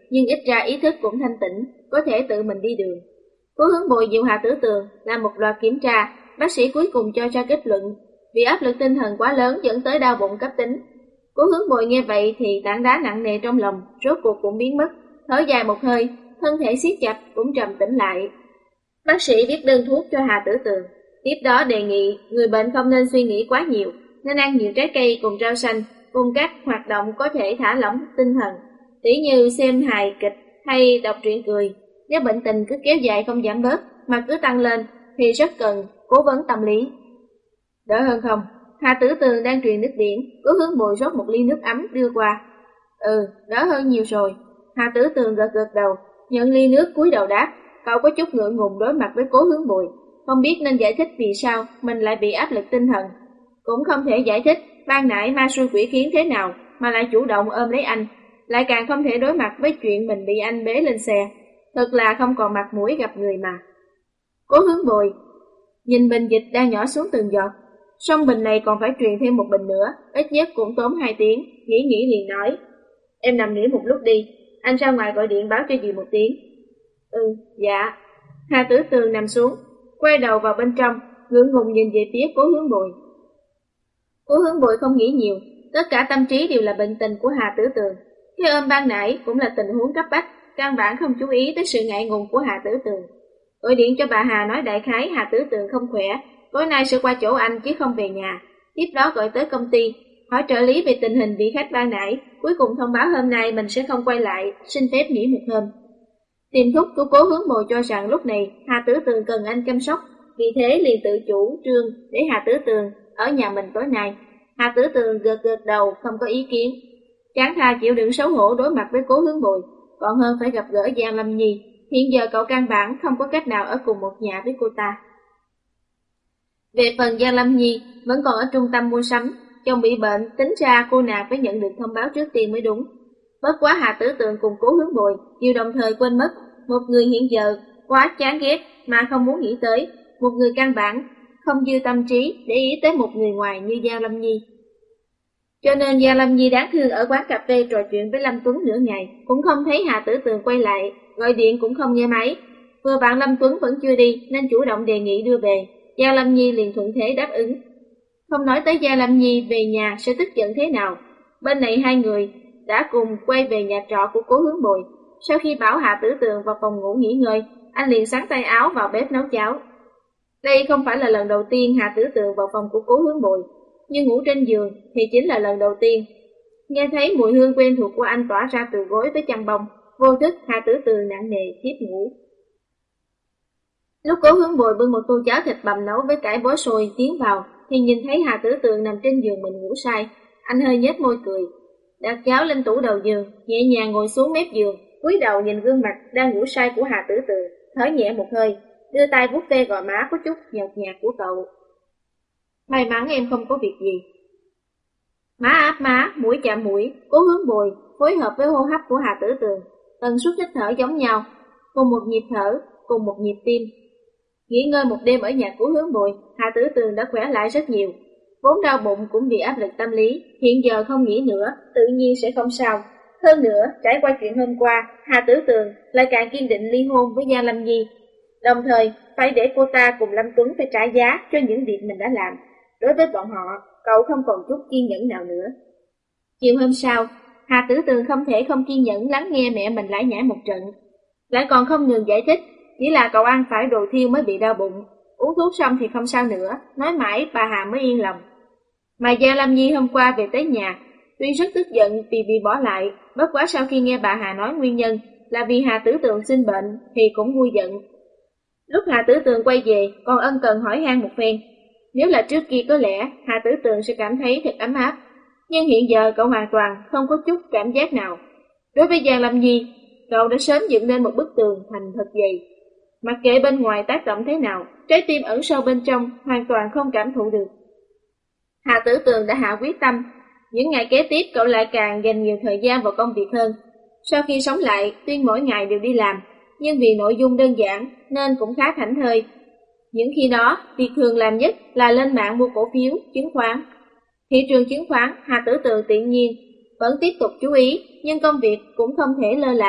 nhưng ít ra ý thức cũng thanh tĩnh, có thể tự mình đi đường. Cố Hướng Bồi dìu Hà Tử Tường làm một loạt kiểm tra, bác sĩ cuối cùng cho ra kết luận vì áp lực tinh thần quá lớn dẫn tới đau bụng cấp tính. Cố Hướng Bồi nghe vậy thì tảng đá nặng nề trong lòng rốt cuộc cũng biến mất, thở dài một hơi, thân thể siết chặt cũng trầm tĩnh lại. Bác sĩ viết đơn thuốc cho Hà Tử Tường, tiếp đó đề nghị người bệnh không nên suy nghĩ quá nhiều, nên ăn nhiều trái cây cùng rau xanh, cùng các hoạt động có thể thả lỏng tinh thần, tỉ như xem hài kịch hay đọc truyện cười. Nếu bệnh tình cứ kéo dài không giảm bớt mà cứ tăng lên thì rất cần cố vấn tâm lý. Đỡ hơn không? Hà Tử Tường đang truyền nước biển, Cố Hướng Bồi rót một ly nước ấm đưa qua. Đỡ hơn nhiều rồi. Hà Tử Tường gật gật đầu, nhận ly nước cúi đầu đáp. Cậu có chút ngượng ngùng đối mặt với Cố Hướng Bồi, không biết nên giải thích vì sao mình lại bị áp lực tinh thần. Cũng không thể giải thích ban nãy ma xui quỷ khiến thế nào mà lại chủ động ôm lấy anh, lại càng không thể đối mặt với chuyện mình bị anh bế lên xe. Thật là không còn mặt mũi gặp người mà. Cố Hướng Bồi nhìn bình dịch đang nhỏ xuống từng giọt, xong bình này còn phải truyền thêm một bình nữa, ít nhất cũng tốn 2 tiếng. Nghĩ liền nói, em nằm nghỉ một lúc đi, anh ra ngoài gọi điện báo cho dì một tiếng. Dạ. Hà Tử Tường nằm xuống, quay đầu vào bên trong, ngượng ngùng nhìn về phía Cố Hướng Bồi. Cố Hướng Bồi không nghĩ nhiều, tất cả tâm trí đều là bệnh tình của Hà Tử Tường. Cái ôm ban nãy cũng là tình huống cấp bách, căn bản không chú ý tới sự ngại ngùng của Hà Tử Tường. Gọi điện cho bà Hà nói đại khái Hà Tử Tường không khỏe, tối nay sẽ qua chỗ anh chứ không về nhà. Tiếp đó gọi tới công ty, hỏi trợ lý về tình hình vị khách ban nãy, cuối cùng thông báo hôm nay mình sẽ không quay lại, xin phép nghỉ một hôm. Tiềm thúc của Cố Hướng Bồi cho rằng lúc này Hà Tử Tường cần anh chăm sóc, vì thế liền tự chủ trương để Hà Tử Tường ở nhà mình tối nay. Hà Tử Tường gật đầu không có ý kiến, chán tha chịu đựng xấu hổ đối mặt với Cố Hướng Bồi, còn hơn phải gặp gỡ Giang Lâm Nhi. Hiện giờ cậu căn bản không có cách nào ở cùng một nhà với cô ta. Về phần Giang Lâm Nhi vẫn còn ở trung tâm mua sắm, chồng bị bệnh, tính ra cô nàng phải nhận được thông báo trước tiên mới đúng. Bất quá Hà Tử Tường cùng Cố Hướng Bồi đều đồng thời quên mất một người hiện giờ quá chán ghét mà không muốn nghĩ tới, một người căn bản không dư tâm trí để ý tới một người ngoài như Giang Lâm Nhi. Cho nên Giang Lâm Nhi đáng thương ở quán cà phê trò chuyện với Lâm Tuấn nửa ngày, cũng không thấy Hà Tử Tường quay lại, gọi điện cũng không nghe máy. Vừa vặn Lâm Tuấn vẫn chưa đi nên chủ động đề nghị đưa về, Giang Lâm Nhi liền thuận thế đáp ứng. Không nói tới Giang Lâm Nhi về nhà sẽ tức giận thế nào, bên này hai người đã cùng quay về nhà trọ của Cố Hướng Bồi. Sau khi bảo Hà Tử Tường vào phòng ngủ nghỉ ngơi, anh liền xắn tay áo vào bếp nấu cháo. Đây không phải là lần đầu tiên Hà Tử Tường vào phòng của Cố Hướng Bồi, nhưng ngủ trên giường thì chính là lần đầu tiên. Nghe thấy mùi hương quen thuộc của anh tỏa ra từ gối với chăn bông, vô thức Hà Tử Tường nặng nề thiếp ngủ. Lúc Cố Hướng Bồi bưng một tô cháo thịt bằm nấu với cải bó xôi tiến vào, thì nhìn thấy Hà Tử Tường nằm trên giường mình ngủ say. Anh hơi nhếch môi cười, đặt cháo lên tủ đầu giường, nhẹ nhàng ngồi xuống mép giường, cúi đầu nhìn gương mặt đang ngủ say của Hà Tử Tường, thở nhẹ một hơi, đưa tay vuốt ve gò má có chút nhợt nhạt của cậu. May mắn em không có việc gì. Má áp má, mũi chạm mũi, Cố Hướng Bồi phối hợp với hô hấp của Hà Tử Tường, tần suất hít thở giống nhau, cùng một nhịp thở, cùng một nhịp tim. Nghỉ ngơi một đêm ở nhà của Hướng Bồi, Hà Tử Tường đã khỏe lại rất nhiều. Vốn đau bụng cũng vì áp lực tâm lý, hiện giờ không nghỉ nữa, tự nhiên sẽ không sao. Hơn nữa, trải qua chuyện hôm qua, Hà Tử Tường lại càng kiên định ly hôn với Giang Lâm Nhi. Đồng thời, phải để cô ta cùng Lâm Tuấn phải trả giá cho những việc mình đã làm. Đối với bọn họ, cậu không còn chút kiên nhẫn nào nữa. Chiều hôm sau, Hà Tử Tường không thể không kiên nhẫn lắng nghe mẹ mình lải nhải một trận. Lại còn không ngừng giải thích, chỉ là cậu ăn phải đồ thiêu mới bị đau bụng. Uống thuốc xong thì không sao nữa, nói mãi bà Hà mới yên lòng. Mà Giang Lâm Nhi hôm qua về tới nhà, tuy rất tức giận vì bị bỏ lại, bất quá sau khi nghe bà Hà nói nguyên nhân là vì Hà Tử Tường sinh bệnh thì cũng vui giận. Lúc Hà Tử Tường quay về, còn ân cần hỏi han một phen. Nếu là trước kia có lẽ Hà Tử Tường sẽ cảm thấy thật ấm áp, nhưng hiện giờ cậu hoàn toàn không có chút cảm giác nào. Đối với Giang Lâm Nhi, cậu đã sớm dựng nên một bức tường thành thật dày. Mặc kệ bên ngoài tác động thế nào, trái tim ẩn sâu bên trong hoàn toàn không cảm thụ được. Hà Tử Tường đã hạ quyết tâm, những ngày kế tiếp cậu lại càng dành nhiều thời gian vào công việc hơn. Sau khi sống lại, tuy mỗi ngày đều đi làm, nhưng vì nội dung đơn giản nên cũng khá thảnh thơi. Những khi đó, việc thường làm nhất là lên mạng mua cổ phiếu, chứng khoán. Thị trường chứng khoán, Hà Tử Tường tự nhiên vẫn tiếp tục chú ý, nhưng công việc cũng không thể lơ là.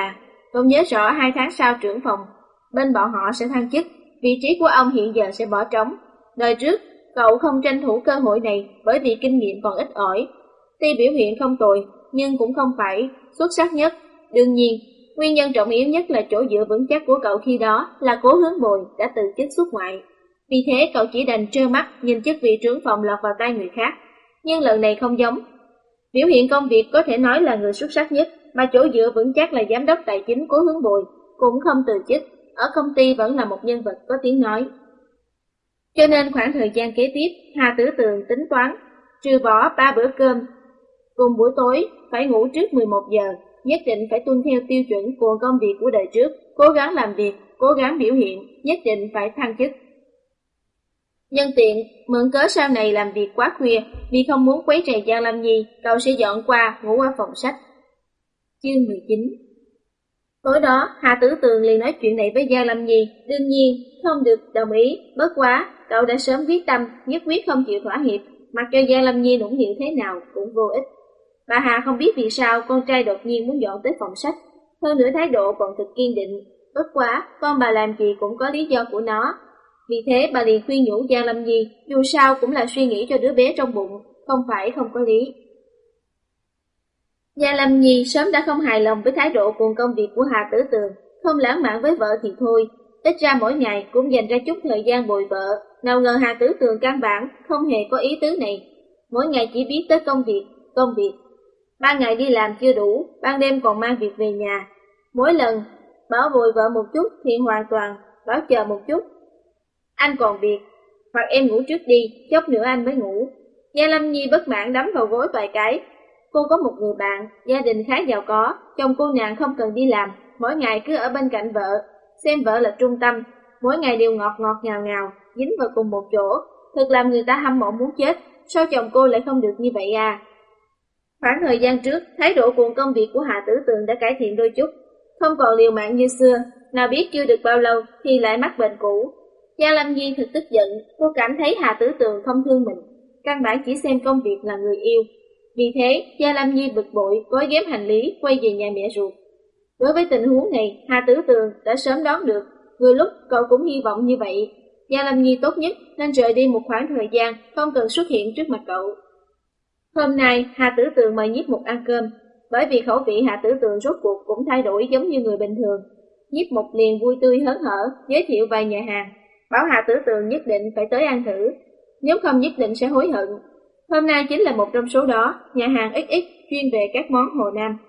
Cậu nhớ rõ 2 tháng sau trưởng phòng bên bọn họ sẽ thăng chức, vị trí của ông hiện giờ sẽ bỏ trống. Đời trước, cậu không tranh thủ cơ hội này bởi vì kinh nghiệm còn ít ỏi. Tuy biểu hiện không tồi, nhưng cũng không phải xuất sắc nhất. Đương nhiên, nguyên nhân trọng yếu nhất là chỗ dựa vững chắc của cậu khi đó là Cố Hướng Bồi đã từ chức xuất ngoại. Vì thế cậu chỉ đành trơ mắt nhìn chức vị trưởng phòng lọt vào tay người khác. Nhưng lần này không giống. Biểu hiện công việc có thể nói là người xuất sắc nhất, mà chỗ dựa vững chắc là giám đốc tài chính Cố Hướng Bồi cũng không từ chức, ở công ty vẫn là một nhân vật có tiếng nói. Cho nên khoảng thời gian kế tiếp, Hà Tử Tường tính toán, trừ bỏ 3 bữa cơm, cùng buổi tối phải ngủ trước 11 giờ, nhất định phải tuân theo tiêu chuẩn của công việc của đời trước, cố gắng làm việc, cố gắng biểu hiện, nhất định phải thăng chức. Nhân tiện, mượn cớ sau này làm việc quá khuya, vì không muốn quấy rầy Giang Lâm Nhi, cậu sẽ dọn qua ngủ ở phòng sách. Chương 19. Tối đó, Hà Tử Tường liền nói chuyện này với Giang Lâm Nhi, đương nhiên không được đồng ý, bất quá, cậu đã sớm quyết tâm, nhất quyết không chịu thỏa hiệp, mặc cho Giang Lâm Nhi nũng nịu thế nào cũng vô ích. Bà Hà không biết vì sao con trai đột nhiên muốn dọn tới phòng sách, hơn nữa thái độ còn thực kiên định, bất quá, con bà làm gì cũng có lý do của nó. Vì thế bà liền khuyên nhủ Giang Lâm Nhi, dù sao cũng là suy nghĩ cho đứa bé trong bụng, không phải không có lý. Giang Lâm Nhi sớm đã không hài lòng với thái độ cùng công việc của Hà Tử Tường, không lãng mạn với vợ thì thôi, ít ra mỗi ngày cũng dành ra chút thời gian bồi vợ, nào ngờ Hà Tử Tường căn bản không hề có ý tứ này, mỗi ngày chỉ biết tới công việc. Ban ngày đi làm chưa đủ, ban đêm còn mang việc về nhà. Mỗi lần bảo bồi vợ một chút thì hoàn toàn bảo chờ một chút. Anh còn việc, hoặc em ngủ trước đi, chốc nữa anh mới ngủ. Giang Lâm Nhi bất mãn đấm vào gối vài cái. Cô có một người bạn, gia đình khá giàu có, chồng cô nàng không cần đi làm, mỗi ngày cứ ở bên cạnh vợ, xem vợ là trung tâm, mỗi ngày đều ngọt ngọt ngào ngào, dính vào cùng một chỗ, thực làm người ta hâm mộ muốn chết. Sao chồng cô lại không được như vậy à? Khoảng thời gian trước, thái độ cuồng công việc của Hà Tử Tường đã cải thiện đôi chút, không còn liều mạng như xưa, nào biết chưa được bao lâu thì lại mắc bệnh cũ. Giang Lâm Nhi thực tức giận, cô cảm thấy Hà Tử Tường không thương mình, căn bản chỉ xem công việc là người yêu. Vì thế, Giang Lâm Nhi bực bội, gói ghém hành lý, quay về nhà mẹ ruột. Đối với tình huống này, Hà Tử Tường đã sớm đoán được, vừa lúc cậu cũng hy vọng như vậy. Giang Lâm Nhi tốt nhất nên rời đi một khoảng thời gian, không cần xuất hiện trước mặt cậu. Hôm nay, Hà Tử Tường mời Nhiếp Mục ăn cơm, bởi vì khẩu vị Hà Tử Tường rốt cuộc cũng thay đổi giống như người bình thường. Nhiếp Mục liền vui tươi hớn hở, giới thiệu vài nhà hàng, bảo Hà Tử Tường nhất định phải tới ăn thử, nếu không nhất định sẽ hối hận. Hôm nay chính là một trong số đó, nhà hàng XX chuyên về các món Hồ Nam.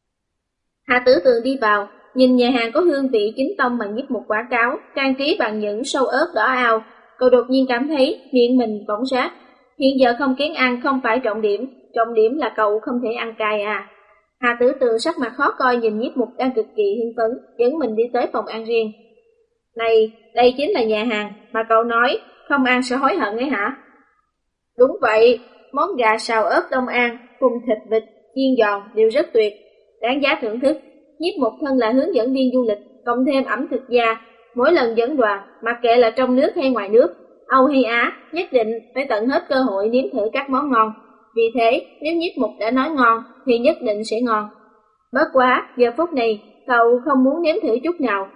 Hà Tử Tường đi vào, nhìn nhà hàng có hương vị chính tông mà Nhiếp Mục quảng cáo, trang trí bằng những sâu ớt đỏ ao, cậu đột nhiên cảm thấy miệng mình bỏng rát. Hiện giờ không kén ăn không phải trọng điểm là cậu không thể ăn cay à. Hà Tử Tường sắc mặt khó coi nhìn Nhiếp Mục đang cực kỳ hưng phấn, dẫn mình đi tới phòng ăn riêng. Này, đây chính là nhà hàng mà cậu nói không ăn sẽ hối hận ấy hả? Đúng vậy, món gà xào ớt Đông An cùng thịt vịt chiên giòn đều rất tuyệt, đáng giá thưởng thức. Nhiếp Mục thân là hướng dẫn viên du lịch, cộng thêm ẩm thực gia, mỗi lần dẫn đoàn, mặc kệ là trong nước hay ngoài nước, Âu hay Á, nhất định phải tận hết cơ hội nếm thử các món ngon. Vì thế, nếu Nhiếp Mục đã nói ngon, thì nhất định sẽ ngon. Bất quá, giờ phút này, cậu không muốn nếm thử chút nào.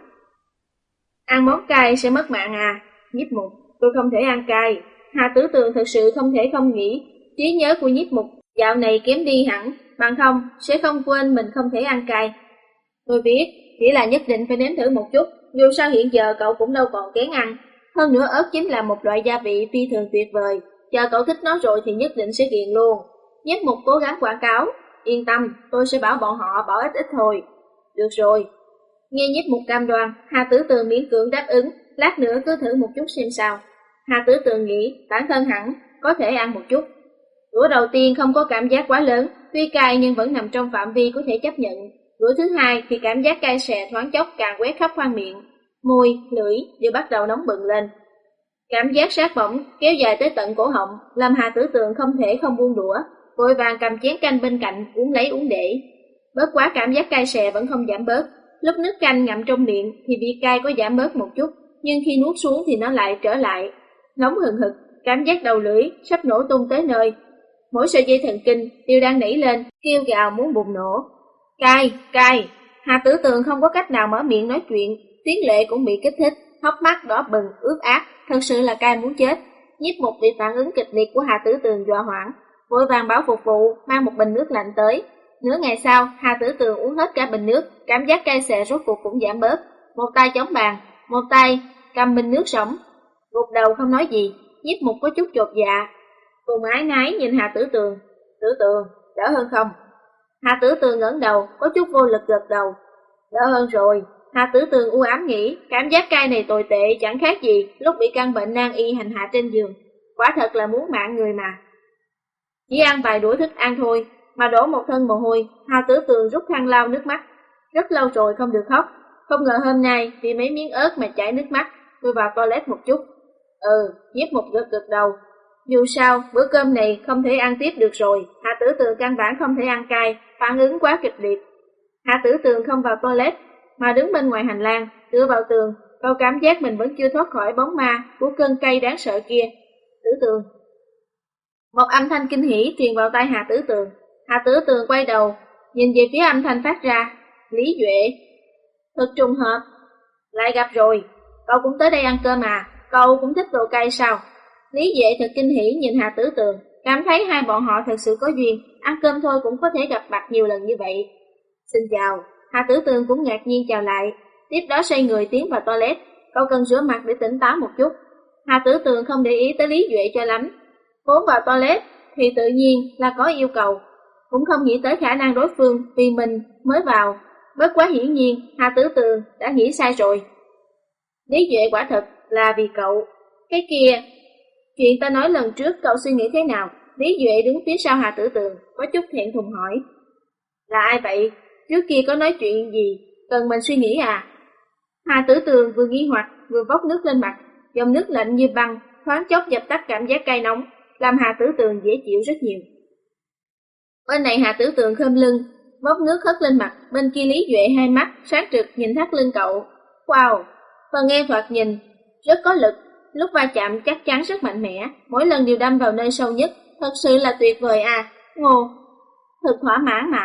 Ăn món cay sẽ mất mạng à? Nhiếp Mục, tôi không thể ăn cay. Hà Tử Tường thực sự không thể không nghĩ, trí nhớ của Nhiếp Mục dạo này kém đi hẳn, bằng không sẽ không quên mình không thể ăn cay. Tôi biết, chỉ là nhất định phải nếm thử một chút, dù sao hiện giờ cậu cũng đâu còn kén ăn. Hơn nữa ớt chính là một loại gia vị phi thường tuyệt vời, chờ cậu thích nó rồi thì nhất định sẽ ghiền luôn. Nhiếp Mục cố gắng quảng cáo, yên tâm, tôi sẽ bảo bọn họ bỏ ít thôi. Được rồi. Nghe Nhiếp Mục cam đoan, Hà Tử Tường miễn cưỡng đáp ứng, lát nữa cứ thử một chút xem sao. Hà Tử Tường nghĩ bản thân hẳn có thể ăn một chút. Bữa đầu tiên không có cảm giác quá lớn, tuy cay nhưng vẫn nằm trong phạm vi có thể chấp nhận. Bữa thứ hai thì cảm giác cay xè thoáng chốc càng quét khắp khoang miệng, môi, lưỡi đều bắt đầu nóng bừng lên. Cảm giác sát bỏng kéo dài tới tận cổ họng, làm Hà Tử Tường không thể không buông đũa, vội vàng cầm chén canh bên cạnh uống lấy uống để. Bất quá cảm giác cay xè vẫn không giảm bớt, lúc nước canh ngậm trong miệng thì vị cay có giảm bớt một chút, nhưng khi nuốt xuống thì nó lại trở lại, nóng hừng hực, cảm giác đầu lưỡi sắp nổ tung tới nơi. Mỗi sợi dây thần kinh đều đang nảy lên, kêu gào muốn bùng nổ. Cay, cay. Hà Tử Tường không có cách nào mở miệng nói chuyện, Tuyết Lệ cũng bị kích thích, hốc mắt đỏ bừng, ướt át, thật sự là cay muốn chết. Nhiếp Mục bị phản ứng kịch liệt của Hà Tử Tường dọa hoảng, vội vàng bảo phục vụ mang một bình nước lạnh tới. Nửa ngày sau, Hà Tử Tường uống hết cả bình nước, cảm giác cay xè rốt cuộc cũng giảm bớt. Một tay chống bàn, một tay cầm bình nước sống, gục đầu không nói gì. Nhiếp Mục có chút chột dạ, cùng ái ngái nhìn Hà Tử Tường. Tử Tường, đỡ hơn không? Hà Tử Tường ngẩng đầu, có chút vô lực gật đầu. Đỡ hơn rồi. Hà Tử Tường u ám nghĩ, cảm giác cay này tồi tệ chẳng khác gì lúc bị căn bệnh nan y hành hạ trên giường. Quả thật là muốn mạng người mà. Chỉ ăn vài đũa thức ăn thôi, mà đổ một thân mồ hôi. Hà Tử Tường rút khăn lau nước mắt. Rất lâu rồi không được khóc, không ngờ hôm nay vì mấy miếng ớt mà chảy nước mắt. Tôi vào toilet một chút. Nhiếp Mục gật gật đầu. Dù sao, bữa cơm này không thể ăn tiếp được rồi. Hà Tử Tường căn bản không thể ăn cay, phản ứng quá kịch liệt. Hà Tử Tường không vào toilet, mà đứng bên ngoài hành lang, tựa vào tường, cậu cảm giác mình vẫn chưa thoát khỏi bóng ma của cơn cay đáng sợ kia. Tử Tường. Một âm thanh kinh hỉ truyền vào tai Hà Tử Tường. Hà Tử Tường quay đầu, nhìn về phía âm thanh phát ra. Lý Duệ. Thật trùng hợp. Lại gặp rồi. Cậu cũng tới đây ăn cơm à? Cậu cũng thích đồ cay sao? Lý Duệ thật kinh hỉ nhìn Hà Tử Tường, cảm thấy hai bọn họ thật sự có duyên, ăn cơm thôi cũng có thể gặp mặt nhiều lần như vậy. Xin chào. Hà Tử Tường cũng ngạc nhiên chào lại, tiếp đó xoay người tiến vào toilet. Cậu cần rửa mặt để tỉnh táo một chút. Hà Tử Tường không để ý tới Lý Duệ cho lắm. Vốn vào toilet thì tự nhiên là có yêu cầu, cũng không nghĩ tới khả năng đối phương vì mình mới vào. Bất quá hiển nhiên, Hà Tử Tường đã nghĩ sai rồi. Lý Duệ quả thật là vì cậu. Cái kia, chuyện ta nói lần trước cậu suy nghĩ thế nào? Lý Duệ đứng phía sau Hà Tử Tường, có chút thẹn thùng hỏi. Là ai vậy? Trước kia có nói chuyện gì? Cần mình suy nghĩ à? Hà Tử Tường vừa nghi hoặc, vừa vốc nước lên mặt, dòng nước lạnh như băng, thoáng chốc dập tắt cảm giác cay nóng, làm Hà Tử Tường dễ chịu rất nhiều. Bên này Hà Tử Tường khom lưng, vốc nước hất lên mặt, bên kia Lý Duệ hai mắt sáng trực nhìn thắt lưng cậu. Wow, phần eo thoạt nhìn rất có lực, lúc va chạm chắc chắn rất mạnh mẽ, mỗi lần đều đâm vào nơi sâu nhất, thật sự là tuyệt vời à. Ngô, thật thỏa mãn mà.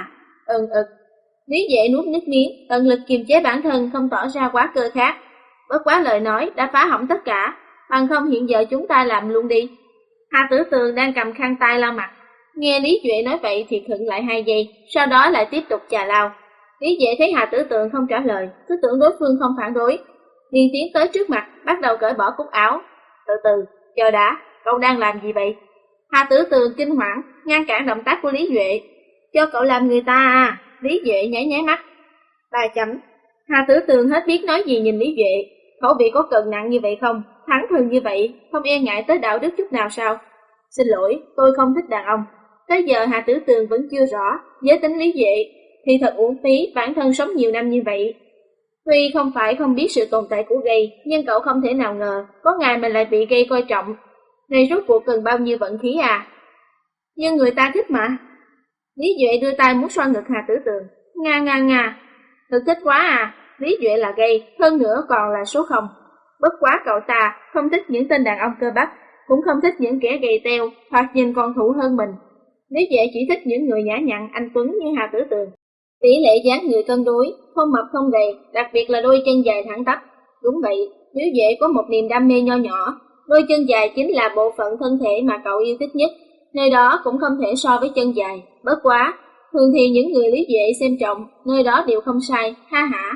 Lý Duệ nuốt nước miếng, tận lực kiềm chế bản thân không tỏ ra quá cơ khát. Bất quá lời nói đã phá hỏng tất cả, bằng không hiện giờ chúng ta làm luôn đi. Hà Tử Tường đang cầm khăn tay lau mặt, nghe Lý Duệ nói vậy thì khựng lại 2 giây, sau đó lại tiếp tục chà lau. Lý Duệ thấy Hà Tử Tường không trả lời, cứ tưởng đối phương không phản đối, liền tiến tới trước mặt, bắt đầu cởi bỏ cúc áo. Từ từ, chờ đã, cậu đang làm gì vậy? Hà Tử Tường kinh hoảng, ngăn cản động tác của Lý Duệ. Cho cậu làm người ta à? Lý Duệ nháy nháy mắt. 3 chấm. Hà Tử Tường hết biết nói gì nhìn Lý Duệ. Khẩu vị có cần nặng như vậy không? Thẳng thừng như vậy, không e ngại tới đạo đức chút nào sao? Xin lỗi, tôi không thích đàn ông. Tới giờ Hà Tử Tường vẫn chưa rõ giới tính Lý Duệ, thì thật uổng phí bản thân sống nhiều năm như vậy. Tuy không phải không biết sự tồn tại của gay, nhưng cậu không thể nào ngờ có ngày mình lại bị gay coi trọng. Này rốt cuộc cần bao nhiêu vận khí à? Nhưng người ta thích mà. Lý Duệ đưa tay muốn xoa ngực Hà Tử Tường. Nga. Thực thích quá à. Lý Duệ là gay, hơn nữa còn là số 0. Bất quá cậu ta không thích những tên đàn ông cơ bắp, cũng không thích những kẻ gầy teo, hoặc nhìn còn thủ hơn mình. Lý Duệ chỉ thích những người nhã nhặn anh tuấn như Hà Tử Tường. Tỷ lệ dáng người cân đối, không mập không gầy, đặc biệt là đôi chân dài thẳng tắp. Đúng vậy, Lý Duệ có một niềm đam mê nho nhỏ. Đôi chân dài chính là bộ phận thân thể mà cậu yêu thích nhất. Nơi đó cũng không thể so với chân dài. Bất quá, thường thì những người Lý Duệ xem trọng, nơi đó đều không sai, ha hả.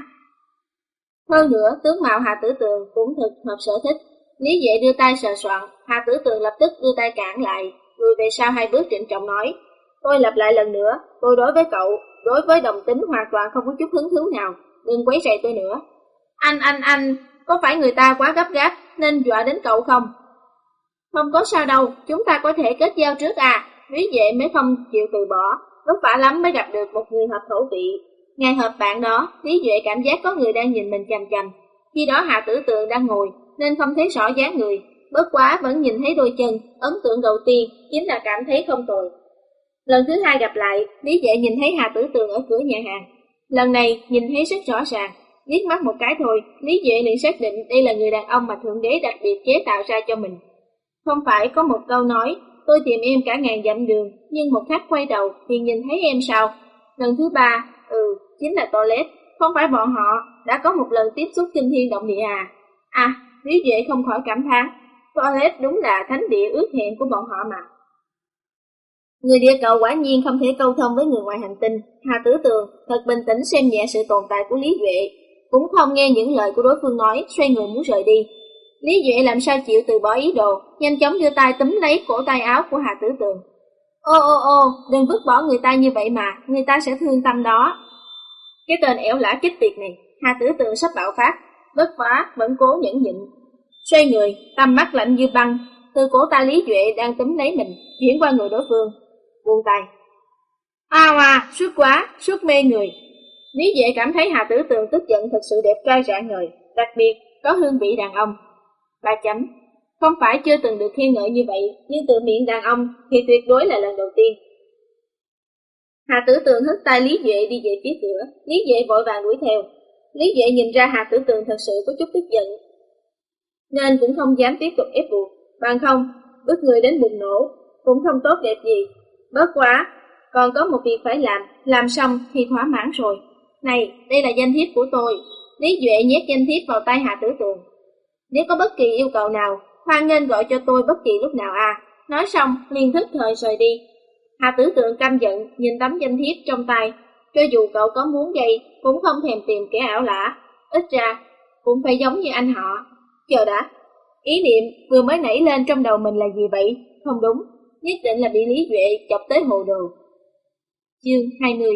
Hơn nữa, tướng mạo Hà Tử Tường cũng thực hợp sở thích. Lý Duệ đưa tay sờ soạn, Hà Tử Tường lập tức đưa tay cản lại, lùi về sau 2 bước trịnh trọng nói. Tôi lặp lại lần nữa, tôi đối với cậu, đối với đồng tính hoàn toàn không có chút hứng thú nào, đừng quấy rầy tôi nữa. Anh, có phải người ta quá gấp gáp nên dọa đến cậu không? Không có sao đâu, chúng ta có thể kết giao trước à. Lý Duệ mới không chịu từ bỏ, vất vả lắm mới gặp được một người hợp khẩu vị. Ngày họp bạn đó, Lý Duệ cảm giác có người đang nhìn mình chằm chằm. Khi đó Hà Tử Tường đang ngồi nên không thấy rõ dáng người, bất quá vẫn nhìn thấy đôi chân. Ấn tượng đầu tiên chính là cảm thấy không tồi. Lần thứ 2 gặp lại, Lý Duệ nhìn thấy Hà Tử Tường ở cửa nhà hàng. Lần này nhìn thấy rất rõ ràng, liếc mắt một cái thôi, Lý Duệ liền xác định đây là người đàn ông mà Thượng Đế đặc biệt chế tạo ra cho mình. Không phải có một câu nói, tôi tìm em cả ngàn dặm đường, nhưng một khắc quay đầu thì nhìn thấy em sao? Lần thứ 3, chính là toilet, Không phải bọn họ đã có một lần tiếp xúc kinh thiên động địa à? À, Lý Duệ không khỏi cảm thán, toilet đúng là thánh địa ước hẹn của bọn họ mà. Người địa cầu quả nhiên không thể câu thông với người ngoài hành tinh. Hà Tử Tường thật bình tĩnh xem nhẹ sự tồn tại của Lý Duệ, cũng không nghe những lời của đối phương nói, xoay người muốn rời đi. Lý Duệ làm sao chịu từ bỏ ý đồ, nhanh chóng đưa tay túm lấy cổ tay áo của Hà Tử Tường. Ô, đừng vứt bỏ người ta như vậy mà, người ta sẽ thương tâm đó. Cái tên ẻo lả chết tiệt này, Hà Tử Tường sắp bạo phát, bất quá vẫn cố nhẫn nhịn. Xoay người, tầm mắt lạnh như băng, từ cổ tay Lý Duệ đang túm lấy mình, chuyển qua người đối phương, buông tay. Suốt quá, suốt mê người. Lý Duệ cảm thấy Hà Tử Tường tức giận thật sự đẹp trai rạng ngời, đặc biệt có hương vị đàn ông. 3 chấm. Không phải chưa từng được khen ngợi như vậy, nhưng từ miệng đàn ông thì tuyệt đối là lần đầu tiên. Hà Tử Tường hất tay Lý Duệ đi về phía cửa, Lý Duệ vội vàng đuổi theo. Lý Duệ nhìn ra Hà Tử Tường thật sự có chút tức giận, nên cũng không dám tiếp tục ép buộc, bằng không, bước người đến bùng nổ, cũng không tốt đẹp gì. Bớt quá, còn có một việc phải làm xong thì thỏa mãn rồi. Này, đây là danh thiếp của tôi. Lý Duệ nhét danh thiếp vào tay Hà Tử Tường. Nếu có bất kỳ yêu cầu nào, hoan nghênh gọi cho tôi bất kỳ lúc nào à. Nói xong, liền thức thời rời đi. Hà Tử Tường căm giận, nhìn tấm danh thiếp trong tay. Cho dù cậu có muốn gây, cũng không thèm tìm kẻ ảo lả. Ít ra, cũng phải giống như anh họ. Chờ đã, ý niệm vừa mới nảy lên trong đầu mình là gì vậy? Không đúng, nhất định là bị Lý Duệ chọc tới hồ đồ. Chương 20.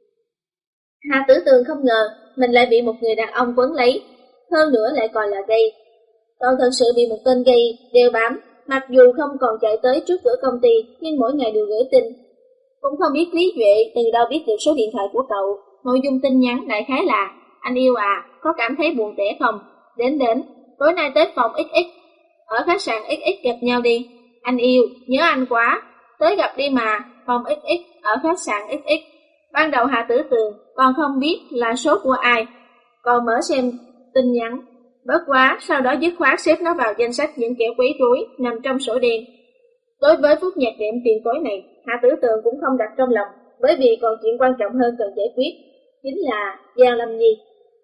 Hà Tử Tường không ngờ mình lại bị một người đàn ông quấn lấy, hơn nữa lại còn là gay. Cậu thật sự bị một tên gay đeo bám, mặc dù không còn chạy tới trước cửa công ty, nhưng mỗi ngày đều gửi tin. Cũng không biết Lý Duệ từ đâu biết được số điện thoại của cậu. Nội dung tin nhắn đại khái là: anh yêu à, có cảm thấy buồn tẻ không? Đến, tối nay tới phòng XX, ở khách sạn XX gặp nhau đi. Anh yêu, nhớ anh quá, tới gặp đi mà, phòng XX ở khách sạn XX. Ban đầu Hà Tử Tường còn không biết là số của ai, còn mở xem tin nhắn. Bất quá, sau đó dứt khoát xếp nó vào danh sách những kẻ quấy rối nằm trong sổ đen. Đối với phút nhạc đệm tiền tối này, Hà Tử Tường cũng không đặt trong lòng, bởi vì còn chuyện quan trọng hơn cần giải quyết, chính là Giang Lâm Nhi.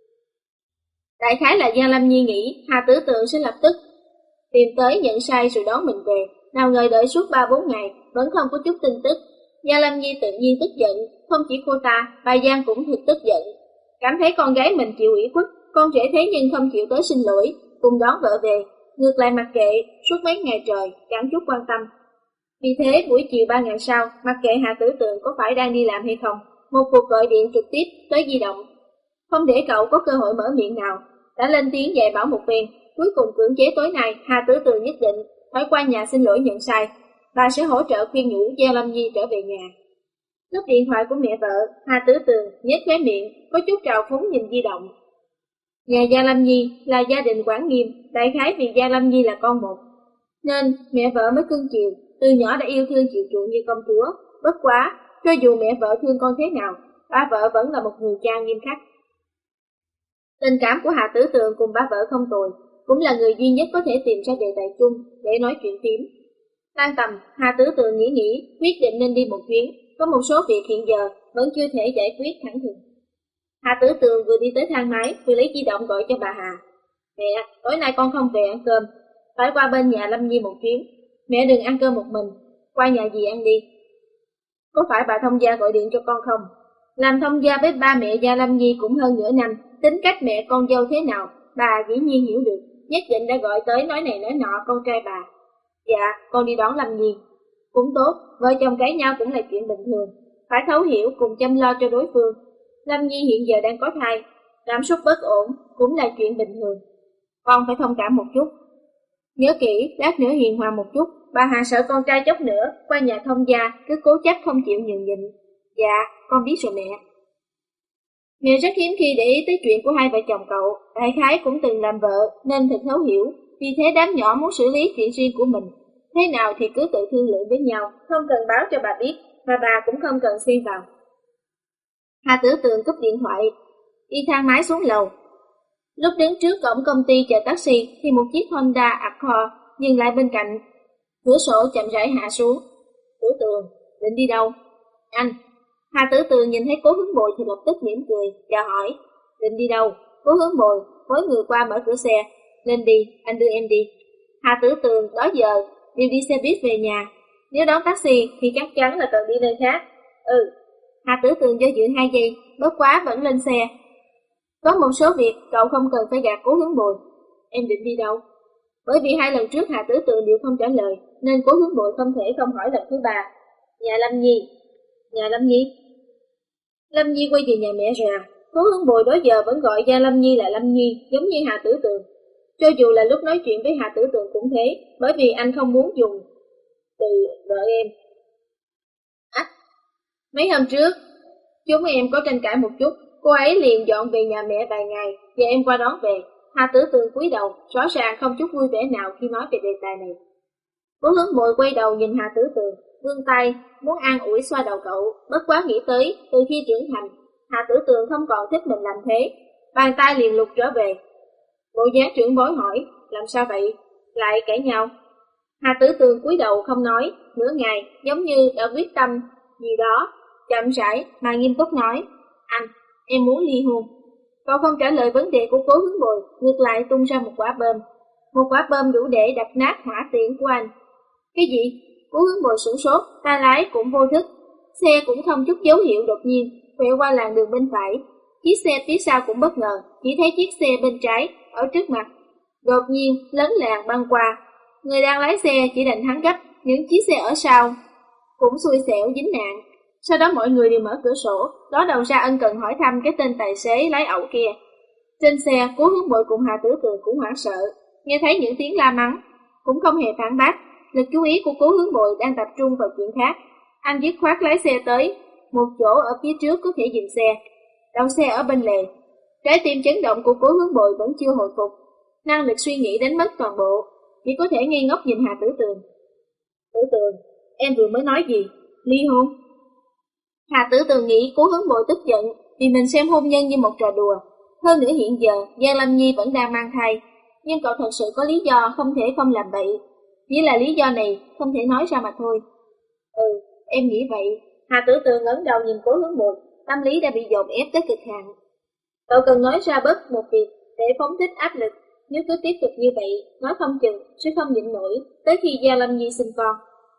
Đại khái là Giang Lâm Nhi nghĩ Hà Tử Tường sẽ lập tức tìm tới nhận sai rồi đón mình về, nào ngờ đợi suốt 3-4 ngày vẫn không có chút tin tức. Giang Lâm Nhi tự nhiên tức giận, không chỉ cô ta, bà Giang cũng thực tức giận, cảm thấy con gái mình chịu ủy khuất, con rể thế nhưng không chịu tới xin lỗi, cùng đón vợ về, ngược lại mặc kệ suốt mấy ngày trời, chẳng chút quan tâm. Vì thế buổi chiều 3 ngày sau, mặc kệ Hà Tử Tường có phải đang đi làm hay không, một cuộc gọi điện trực tiếp tới di động, không để cậu có cơ hội mở miệng nào, đã lên tiếng dạy bảo một phen. Cuối cùng cưỡng chế tối nay Hà Tử Tường nhất định phải qua nhà xin lỗi nhận sai, bà sẽ hỗ trợ khuyên nhủ Giang Lâm Nhi trở về nhà. Lúc điện thoại của mẹ vợ, Hà Tử Tường nhếch khóe miệng, có chút trào phúng nhìn di động. Nhà Giang Lâm Nhi là gia đình quản nghiêm, đại khái vì Giang Lâm Nhi là con một, nên mẹ vợ mới cưng chiều, từ nhỏ đã yêu thương chịu chuộng như công chúa. Bất quá, cho dù mẹ vợ thương con thế nào, ba vợ vẫn là một người cha nghiêm khắc. Tình cảm của Hà Tử Tường cùng ba vợ không tồi, cũng là người duy nhất có thể tìm ra đề tài chung để nói chuyện phím. Tan tầm, Hà Tử Tường nghĩ, quyết định nên đi một chuyến, có một số việc hiện giờ vẫn chưa thể giải quyết thẳng thừng. Hà Tử Tường vừa đi tới thang máy, vừa lấy di động gọi cho bà Hà. Mẹ, tối nay con không về ăn cơm, phải qua bên nhà Lâm Nhi một chuyến. Mẹ đừng ăn cơm một mình, qua nhà dì ăn đi. Có phải bà thông gia gọi điện cho con không? Làm thông gia với ba mẹ Gia Lâm Nhi cũng hơn nửa năm, tính cách mẹ con dâu thế nào, bà dĩ nhiên hiểu được, nhất định đã gọi tới nói này nói nọ con trai bà. Dạ, con đi đón Lâm Nhi. Cũng tốt, vợ chồng cãi nhau cũng là chuyện bình thường, phải thấu hiểu cùng chăm lo cho đối phương. Lâm Nhi hiện giờ đang có thai, cảm xúc bất ổn cũng là chuyện bình thường. Con phải thông cảm một chút. Nhớ kỹ, lát nữa hiền hòa một chút, bà Hà sợ con trai chốc nữa, qua nhà thông gia, cứ cố chấp không chịu nhường nhịn. Dạ, con biết rồi mẹ. Mẹ rất hiếm khi để ý tới chuyện của hai vợ chồng cậu, đại khái cũng từng làm vợ nên thật thấu hiểu, vì thế đám nhỏ muốn xử lý chuyện riêng của mình. Thế nào thì cứ tự thương lượng với nhau, không cần báo cho bà biết, mà bà cũng không cần xen vào. Hà Tử Tường cúp điện thoại, đi thang máy xuống lầu. Lúc đứng trước cổng công ty chờ taxi thì một chiếc Honda Accord dừng lại bên cạnh, cửa sổ chậm rãi hạ xuống. Tử Tường, định đi đâu? Anh. Hà Tử Tường nhìn thấy Cố Hướng Bội thì lập tức mỉm cười, chào hỏi. Định đi đâu? Cố Hướng Bồi với người qua mở cửa xe. Lên đi, anh đưa em đi. Hà Tử Tường đó giờ đều đi xe buýt về nhà. Nếu đón taxi thì chắc chắn là cần đi nơi khác. Hà Tử Tường do dự 2 giây, bất quá vẫn lên xe. Có một số việc cậu không cần phải gạt Cố Hướng Bồi. Em định đi đâu? Bởi vì 2 lần trước Hà Tử Tường đều không trả lời, nên Cố Hướng Bồi không thể không hỏi lần thứ 3. Nhà Lâm Nhi. Nhà Lâm Nhi? Lâm Nhi quay về nhà mẹ rồi à? Cố Hướng Bồi đó giờ vẫn gọi Gia Lâm Nhi là Lâm Nhi, giống như Hà Tử Tường. Cho dù là lúc nói chuyện với Hà Tử Tường cũng thế, bởi vì anh không muốn dùng từ vợ em. Mấy hôm trước, chúng em có tranh cãi một chút, cô ấy liền dọn về nhà mẹ vài ngày, và em qua đón về. Hà Tử Tường cúi đầu, rõ ràng không chút vui vẻ nào khi nói về đề tài này. Cố Hướng Bồi quay đầu nhìn Hà Tử Tường, vươn tay, muốn an ủi xoa đầu cậu, bất quá nghĩ tới, từ khi trưởng thành, Hà Tử Tường không còn thích mình làm thế, bàn tay liền lục trở về. Bộ dáng trưởng bối hỏi, làm sao vậy? Lại cãi nhau? Hà Tử Tường cúi đầu không nói, nửa ngày giống như đã quyết tâm gì đó, chậm rãi mà nghiêm túc nói, anh, em muốn ly hôn. Cậu không trả lời vấn đề của Cố Hướng Bồi, ngược lại tung ra một quả bom. Một quả bom đủ để đập nát hỏa tiễn của anh. Cái gì? Cố Hướng Bồi sửng sốt, tay lái cũng vô thức. Xe cũng không chút dấu hiệu đột nhiên, quẹo qua làn đường bên phải. Chiếc xe phía sau cũng bất ngờ, chỉ thấy chiếc xe bên trái, ở trước mặt. Đột nhiên, lấn làn băng qua. Người đang lái xe chỉ định thắng gấp, những chiếc xe ở sau cũng xui xẻo dính nạn. Sau đó mọi người đều mở cửa sổ, đó đầu ra ân cần hỏi thăm cái tên tài xế lái ẩu kia. Trên xe, Cố Hướng Bội cùng Hà Tử Tường cũng hoảng sợ, nghe thấy những tiếng la mắng, cũng không hề phản bác. Lực chú ý của Cố Hướng Bội đang tập trung vào chuyện khác. Anh dứt khoát lái xe tới một chỗ ở phía trước có thể dừng xe, đậu xe ở bên lề. Trái tim chấn động của Cố Hướng Bội vẫn chưa hồi phục, năng lực suy nghĩ đánh mất toàn bộ, chỉ có thể ngây ngốc nhìn Hà Tử Tường. Tử Tường, em vừa mới nói gì? Ly hôn? Hà Tử Tường nghĩ Cố Hướng Bội tức giận vì mình xem hôn nhân như một trò đùa. Hơn nữa hiện giờ Giang Lâm Nhi vẫn đang mang thai, nhưng cậu thật sự có lý do không thể không làm vậy. Chỉ là lý do này không thể nói ra mà thôi. Em nghĩ vậy. Hà Tử Tường ngẩng đầu nhìn Cố Hướng Bội, tâm lý đã bị dồn ép tới cực hạn. Cậu cần nói ra bất một việc để phóng thích áp lực. Nếu cứ tiếp tục như vậy, nói không chừng sẽ không nhịn nổi tới khi Giang Lâm Nhi sinh con.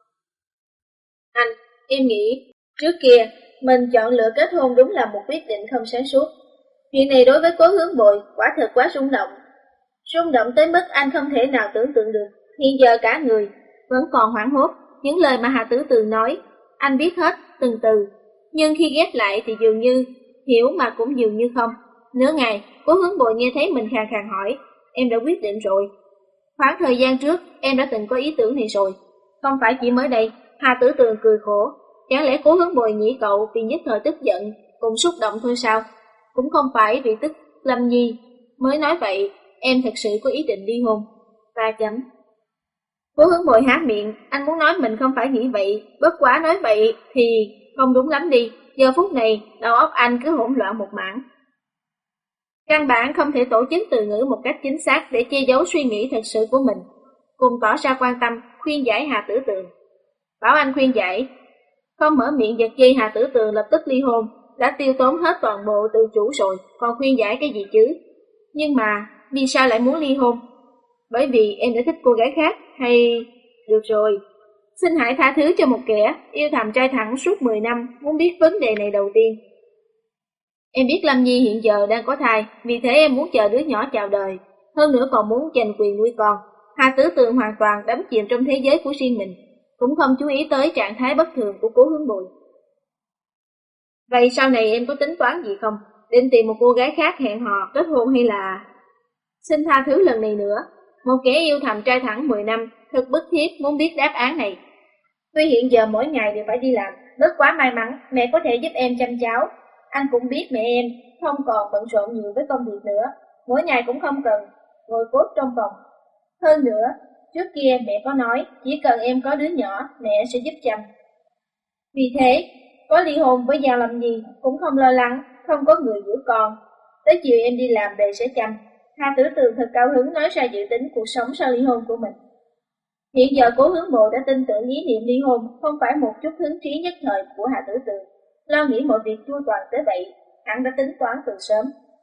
Anh, em nghĩ trước kia mình chọn lựa kết hôn đúng là một quyết định không sáng suốt. Chuyện này đối với Cố Hướng Bội quả thật quá rung động tới mức anh không thể nào tưởng tượng được. Hiện giờ cả người vẫn còn hoảng hốt. Những lời mà Hà Tử Tường nói, anh biết hết từng từ, nhưng khi ghép lại thì dường như hiểu mà cũng dường như không. Nửa ngày, Cố Hướng Bội nghe thấy mình khàn khàn hỏi, em đã quyết định rồi. Khoảng thời gian trước, em đã từng có ý tưởng này rồi. Không phải chỉ mới đây. Hà Tử Tường cười khổ. Chẳng lẽ Cố Hướng Bội nghĩ cậu vì nhất thời tức giận, cùng xúc động thôi sao? Cũng không phải vì tức Lâm Nhi mới nói vậy. Em thật sự có ý định ly hôn. 3 chấm. Cố Hướng Bội há miệng, anh muốn nói mình không phải nghĩ vậy, bất quá nói vậy thì không đúng lắm đi. Giờ phút này, đầu óc anh cứ hỗn loạn một mảng. Căn bản không thể tổ chức từ ngữ một cách chính xác để che giấu suy nghĩ thật sự của mình. Cùng tỏ ra quan tâm, khuyên giải Hà Tử Tường. Bảo anh khuyên giải, không mở miệng giật dây Hà Tử Tường lập tức ly hôn, đã tiêu tốn hết toàn bộ tự chủ rồi, còn khuyên giải cái gì chứ? Nhưng mà, vì sao lại muốn ly hôn? Bởi vì em đã thích cô gái khác, hay... Được rồi, xin hãy tha thứ cho một kẻ yêu thầm trai thẳng suốt 10 năm, muốn biết vấn đề này đầu tiên. Em biết Lâm Nhi hiện giờ đang có thai, vì thế em muốn chờ đứa nhỏ chào đời, hơn nữa còn muốn giành quyền nuôi con. Hà Tử Tường hoàn toàn đắm chìm trong thế giới của riêng mình, cũng không chú ý tới trạng thái bất thường của Cố Hướng Bội. Vậy sau này em có tính toán gì không? Định tìm một cô gái khác hẹn hò, kết hôn hay là... Xin tha thứ lần này nữa, một kẻ yêu thầm trai thẳng 10 năm, thật bức thiết muốn biết đáp án này. Tuy hiện giờ mỗi ngày đều phải đi làm, rất quá may mắn mẹ có thể giúp em chăm cháu. Anh cũng biết mẹ em không còn bận rộn nhiều với công việc nữa, mỗi ngày cũng không cần ngồi cốt trong phòng. Hơn nữa, trước kia mẹ có nói chỉ cần em có đứa nhỏ, mẹ sẽ giúp chăm. Vì thế, có ly hôn với Giang Lâm Nhi cũng không lo lắng, không có người giữ con. Tới chiều em đi làm về sẽ chăm. Hà Tử Tường thật cao hứng nói ra dự tính cuộc sống sau ly hôn của mình. Hiện giờ Cố Hướng Bội đã tin tưởng ý niệm ly hôn không phải một chút hứng trí nhất thời của Hà Tử Tường. Lo nghĩ mọi việc chu toàn tới vậy, hắn đã tính toán từ sớm.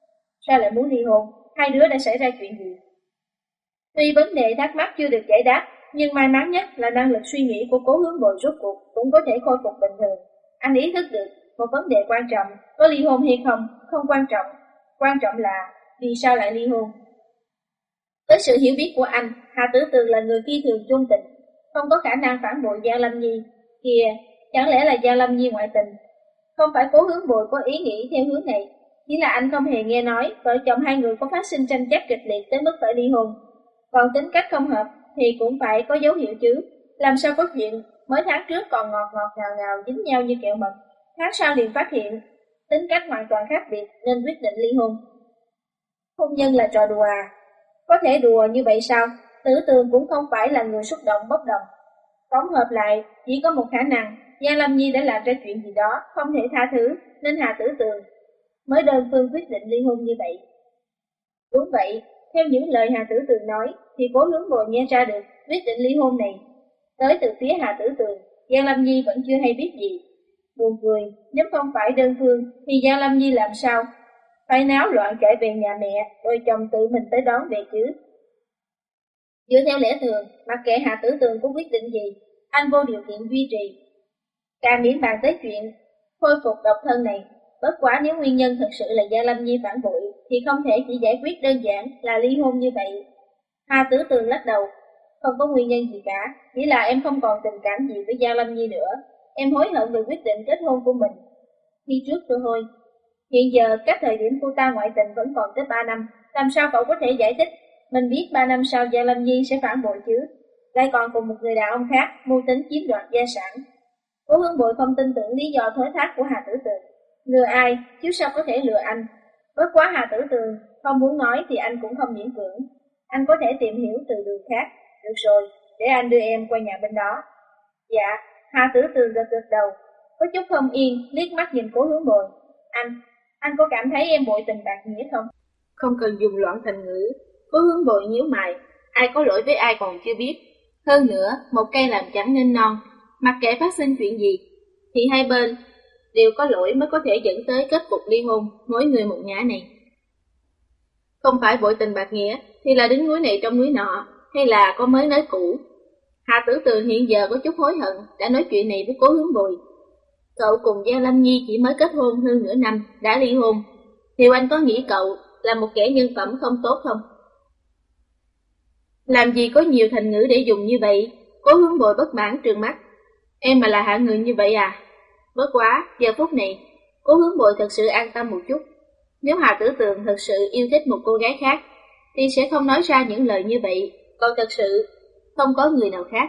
Sao lại muốn ly hôn? Hai đứa đã xảy ra chuyện gì? Tuy vấn đề thắc mắc chưa được giải đáp, nhưng may mắn nhất là năng lực suy nghĩ của Cố Hướng Bồi rốt cuộc cũng có thể khôi phục bình thường. Anh ý thức được một vấn đề quan trọng, có ly hôn hay không quan trọng. Quan trọng là vì sao lại ly hôn. Với sự hiểu biết của anh, Hà Tử Tường là người phi thường chung tình, không có khả năng phản bội Giang Lâm Nhi. Kìa, chẳng lẽ là Giang Lâm Nhi ngoại tình? Không phải Cố Hướng Bồi có ý nghĩ theo hướng này, chỉ là anh không hề nghe nói vợ chồng hai người có phát sinh tranh chấp kịch liệt tới mức phải ly hôn. Còn tính cách không hợp thì cũng phải có dấu hiệu chứ. Làm sao có chuyện mới tháng trước còn ngọt ngọt ngào ngào dính nhau như kẹo mật, tháng sau liền phát hiện tính cách hoàn toàn khác biệt nên quyết định ly hôn. Hôn nhân là trò đùa à? Có thể đùa như vậy sao? Tử Tường cũng không phải là người xúc động bốc đồng. Tổng hợp lại, chỉ có một khả năng, Giang Lâm Nhi đã làm ra chuyện gì đó không thể tha thứ, nên Hà Tử Tường mới đơn phương quyết định ly hôn như vậy. Đúng vậy, theo những lời Hà Tử Tường nói, thì Cố Hướng Bồi nghe ra được quyết định ly hôn này tới từ phía Hà Tử Tường, Giang Lâm Nhi vẫn chưa hay biết gì. Buồn cười, nếu không phải đơn phương thì Giang Lâm Nhi làm sao? Phải náo loạn chạy về nhà mẹ, rồi chồng tự mình tới đón về chứ. Dựa theo lẽ thường, mặc kệ Hà Tử Tường có quyết định gì, anh vô điều kiện duy trì. Càng miễn bàn tới chuyện khôi phục độc thân này, bất quá nếu nguyên nhân thực sự là Giang Lâm Nhi phản bội, thì không thể chỉ giải quyết đơn giản là ly hôn như vậy. Hà Tử Tường lắc đầu, không có nguyên nhân gì cả, chỉ là em không còn tình cảm gì với Giang Lâm Nhi nữa. Em hối hận về quyết định kết hôn của mình khi trước thôi. Hiện giờ cách thời điểm cô ta ngoại tình vẫn còn tới 3 năm, làm sao cậu có thể giải thích? Mình biết 3 năm sau Giang Lâm Nhi sẽ phản bội chứ, lại còn cùng một người đàn ông khác mưu tính chiếm đoạt gia sản. Cố Hướng Bội không tin tưởng lý do thối thác của Hà Tử Tường. Lừa ai, chứ sao có thể lừa anh? Bất quá Hà Tử Tường không muốn nói thì anh cũng không miễn cưỡng. Anh có thể tìm hiểu từ đường khác. Được rồi, để anh đưa em qua nhà bên đó. Dạ, Hà Tử Tường gật gật đầu, có chút không yên, liếc mắt nhìn Cố Hướng Bội. Anh có cảm thấy em bội tình bạc nghĩa không? Không cần dùng loạn thành ngữ. Cố Hướng Bội nhíu mày, ai có lỗi với ai còn chưa biết. Hơn nữa, một cây làm chẳng nên non. Mặc kệ phát sinh chuyện gì, thì hai bên đều có lỗi mới có thể dẫn tới kết cục ly hôn, mỗi người một ngã này. Không phải bội tình bạc nghĩa, thì là đứng núi này trong núi nọ, hay là có mới nói cũ. Hà Tử Tường hiện giờ có chút hối hận đã nói chuyện này với Cố Hướng Bội. Cậu cùng Giang Lâm Nhi chỉ mới kết hôn hơn nửa năm, đã ly hôn. Thì anh có nghĩ cậu là một kẻ nhân phẩm không tốt không? Làm gì có nhiều thành ngữ để dùng như vậy? Cố Hướng Bội bất mãn trừng mắt. Em mà là hạng người như vậy à? Bất quá, giờ phút này, Cố Hướng Bội thật sự an tâm một chút. Nếu Hà Tử Tường thật sự yêu thích một cô gái khác, thì sẽ không nói ra những lời như vậy, còn thật sự không có người nào khác.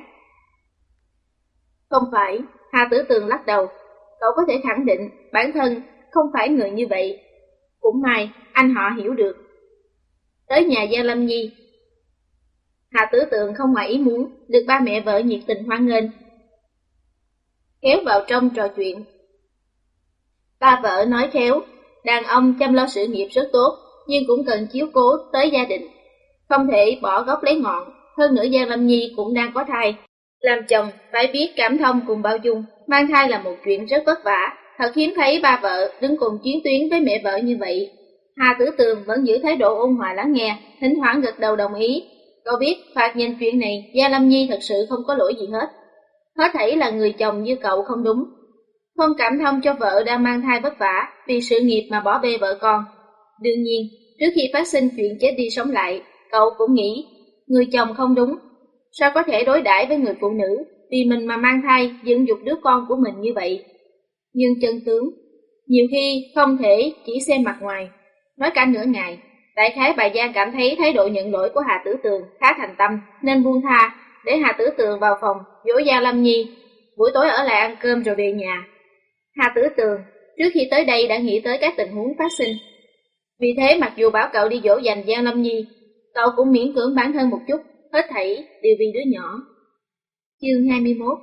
Không phải, Hà Tử Tường lắc đầu. Cậu có thể khẳng định bản thân không phải người như vậy. Cũng may, anh họ hiểu được. Tới nhà Giang Lâm Nhi, Hà Tử Tường không ngoài ý muốn được ba mẹ vợ nhiệt tình hoan nghênh, kéo vào trong trò chuyện. Ba vợ nói khéo, đàn ông chăm lo sự nghiệp rất tốt, nhưng cũng cần chiếu cố tới gia đình, không thể bỏ gốc lấy ngọn. Hơn nữa Giang Lâm Nhi cũng đang có thai, làm chồng phải biết cảm thông cùng bao dung. Mang thai là một chuyện rất vất vả, thật hiếm thấy ba vợ đứng cùng chiến tuyến với mẹ vợ như vậy. Hà Tử Tường vẫn giữ thái độ ôn hòa lắng nghe, thỉnh thoảng gật đầu đồng ý. Cậu biết, thoạt nhìn chuyện này, Giang Lâm Nhi thật sự không có lỗi gì hết. Hết thảy là người chồng như cậu không đúng. Không cảm thông cho vợ đang mang thai vất vả vì sự nghiệp mà bỏ bê vợ con. Đương nhiên, trước khi phát sinh chuyện chết đi sống lại, cậu cũng nghĩ người chồng không đúng. Sao có thể đối đãi với người phụ nữ vì mình mà mang thai dựng dục đứa con của mình như vậy? Nhưng chân tướng, nhiều khi không thể chỉ xem mặt ngoài. Nói cả nửa ngày, đại khái bà Giang cảm thấy thái độ nhận lỗi của Hà Tử Tường khá thành tâm, nên buông tha, để Hà Tử Tường vào phòng dỗ Giang Lâm Nhi, buổi tối ở lại ăn cơm rồi về nhà. Hà Tử Tường trước khi tới đây đã nghĩ tới các tình huống phát sinh. Vì thế mặc dù bảo cậu đi dỗ dành Giang Lâm Nhi, cậu cũng miễn cưỡng bản thân một chút, hết thảy đều vì đứa nhỏ. Chương 21.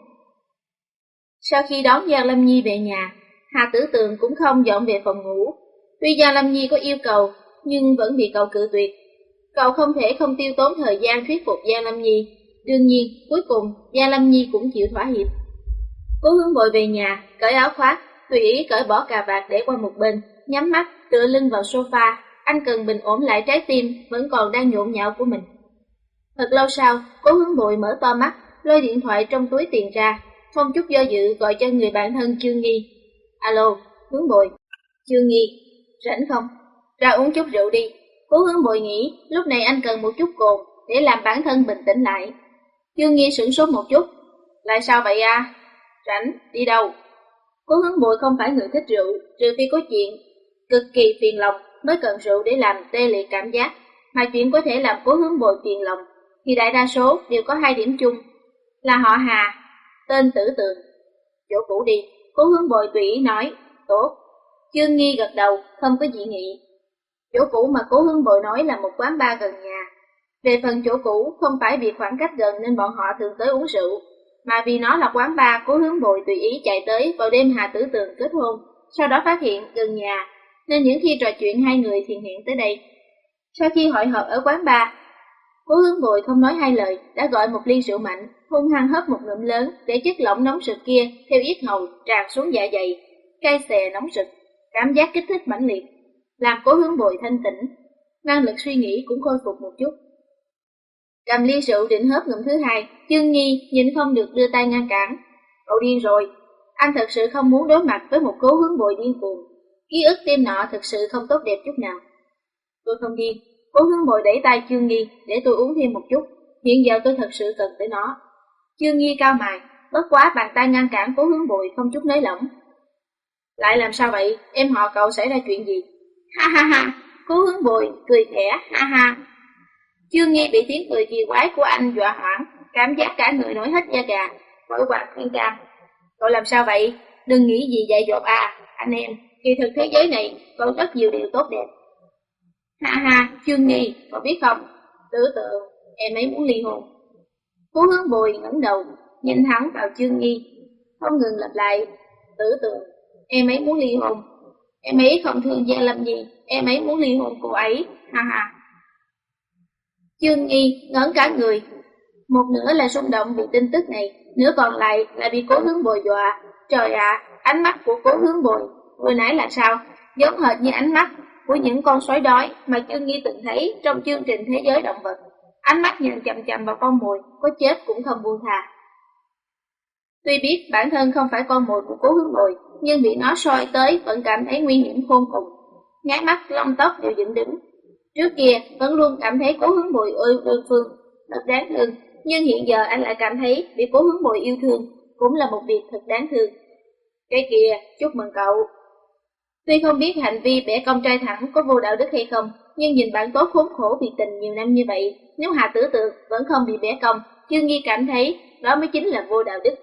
Sau khi đón Giang Lâm Nhi về nhà, Hà Tử Tường cũng không dọn về phòng ngủ. Tuy Giang Lâm Nhi có yêu cầu, nhưng vẫn bị cậu cự tuyệt. Cậu không thể không tiêu tốn thời gian thuyết phục Giang Lâm Nhi. Đương nhiên, cuối cùng Giang Lâm Nhi cũng chịu thỏa hiệp. Cố Hướng Bội về nhà, cởi áo khoác, tùy ý cởi bỏ cà vạt để qua một bên, nhắm mắt tựa lưng vào sofa, anh cần bình ổn lại trái tim vẫn còn đang nhộn nhạo của mình. Thật lâu sau, Cố Hướng Bội mở to mắt, lôi điện thoại trong túi tiền ra, không chút do dự gọi cho người bạn thân Chương Nghi. Alo, Hướng Bội. Chương Nghi, rảnh không? Ra uống chút rượu đi. Cố Hướng Bội nghĩ lúc này anh cần một chút cồn để làm bản thân bình tĩnh lại. Chương Nghi sửng sốt một chút. Lại sao vậy à? Rảnh, đi đâu? Cố Hướng Bội không phải người thích rượu, trừ phi có chuyện cực kỳ phiền lòng mới cần rượu để làm tê liệt cảm giác, mà chuyện có thể làm Cố Hướng Bội phiền lòng thì đại đa số đều có hai điểm chung, là họ Hà, tên Tử Tường. Chỗ cũ đi, Cố Hướng Bội tùy ý nói, tốt. Chương Nghi gật đầu, không có dị nghị. Chỗ cũ mà Cố Hướng Bội nói là một quán bar gần nhà. Về phần chỗ cũ không phải vì khoảng cách gần nên bọn họ thường tới uống rượu, mà vì nó là quán bar Cố Hướng Bội tùy ý chạy tới vào đêm Hà Tử Tường kết hôn, sau đó phát hiện gần nhà, nên những khi trò chuyện hai người thì hẹn tới đây. Sau khi hội họp ở quán bar, Cố Hướng Bội không nói hai lời, đã gọi một ly rượu mạnh, hung hăng hớp một ngụm lớn để chất lỏng nóng rực kia theo yết hầu tràn xuống dạ dày, cay xè nóng rực, cảm giác kích thích mãnh liệt, làm Cố Hướng Bội thanh tĩnh, năng lực suy nghĩ cũng khôi phục một chút. Cầm ly rượu định hớp ngụm thứ hai, Chương Nghi nhìn không được đưa tay ngăn cản. Cậu điên rồi, anh thật sự không muốn đối mặt với một Cố Hướng Bội điên cuồng. Ký ức đêm nọ thật sự không tốt đẹp chút nào. Tôi không điên. Cố Hướng Bội đẩy tay Chương Nghi để tôi uống thêm một chút, hiện giờ tôi thật sự cần tới nó. Chương Nghi cao mày, bất quá bàn tay ngăn cản Cố Hướng Bội không chút nới lỏng. Lại làm sao vậy, em họ cậu xảy ra chuyện gì? Ha ha ha, Cố Hướng Bội cười khẽ, ha ha. Chương Nghi bị tiếng cười kỳ quái của anh dọa hoảng, cảm giác cả người nổi hết da gà, vội vàng khuyên can. Cậu làm sao vậy? Đừng nghĩ gì dại dột à, anh em, kỳ thực thế giới này còn rất nhiều điều tốt đẹp. Ha ha, Chương Nghi, cậu biết không? Tử Tượng, em ấy muốn ly hôn. Cố Hướng Bội ngẩng đầu, nhìn thẳng vào Chương Nghi, không ngừng lặp lại. Tử Tượng, em ấy muốn ly hôn. Em ấy không thương Gia Lâm Nhi, em ấy muốn ly hôn cô ấy, ha ha. Chương Nghi ngẩn cả người, một nửa là xung động vì tin tức này, nửa còn lại là bị Cố Hướng Bội dọa. Trời ạ, ánh mắt của Cố Hướng Bội vừa nãy là sao? Giống hệt như ánh mắt của những con sói đói mà Chương Nghi từng thấy trong chương trình Thế giới động vật. Ánh mắt nhìn chằm chằm vào con mồi, có chết cũng không buông tha. Tuy biết bản thân không phải con mồi của Cố Hướng Bội, nhưng bị nó soi tới vẫn cảm thấy nguy hiểm khôn cùng. Nháy mắt lông tóc đều dựng đứng. Trước kia vẫn luôn cảm thấy Cố Hướng Bội ơi đơn phương, thật đáng thương, nhưng hiện giờ anh lại cảm thấy bị Cố Hướng Bội yêu thương cũng là một việc thật đáng thương. Cái kia, chúc mừng cậu. Tuy không biết hành vi bẻ cong trai thẳng có vô đạo đức hay không, nhưng nhìn bạn tốt khốn khổ vì tình nhiều năm như vậy, nếu Hà Tử Tượng vẫn không bị bẻ cong, Chương Nghi cảm thấy đó mới chính là vô đạo đức.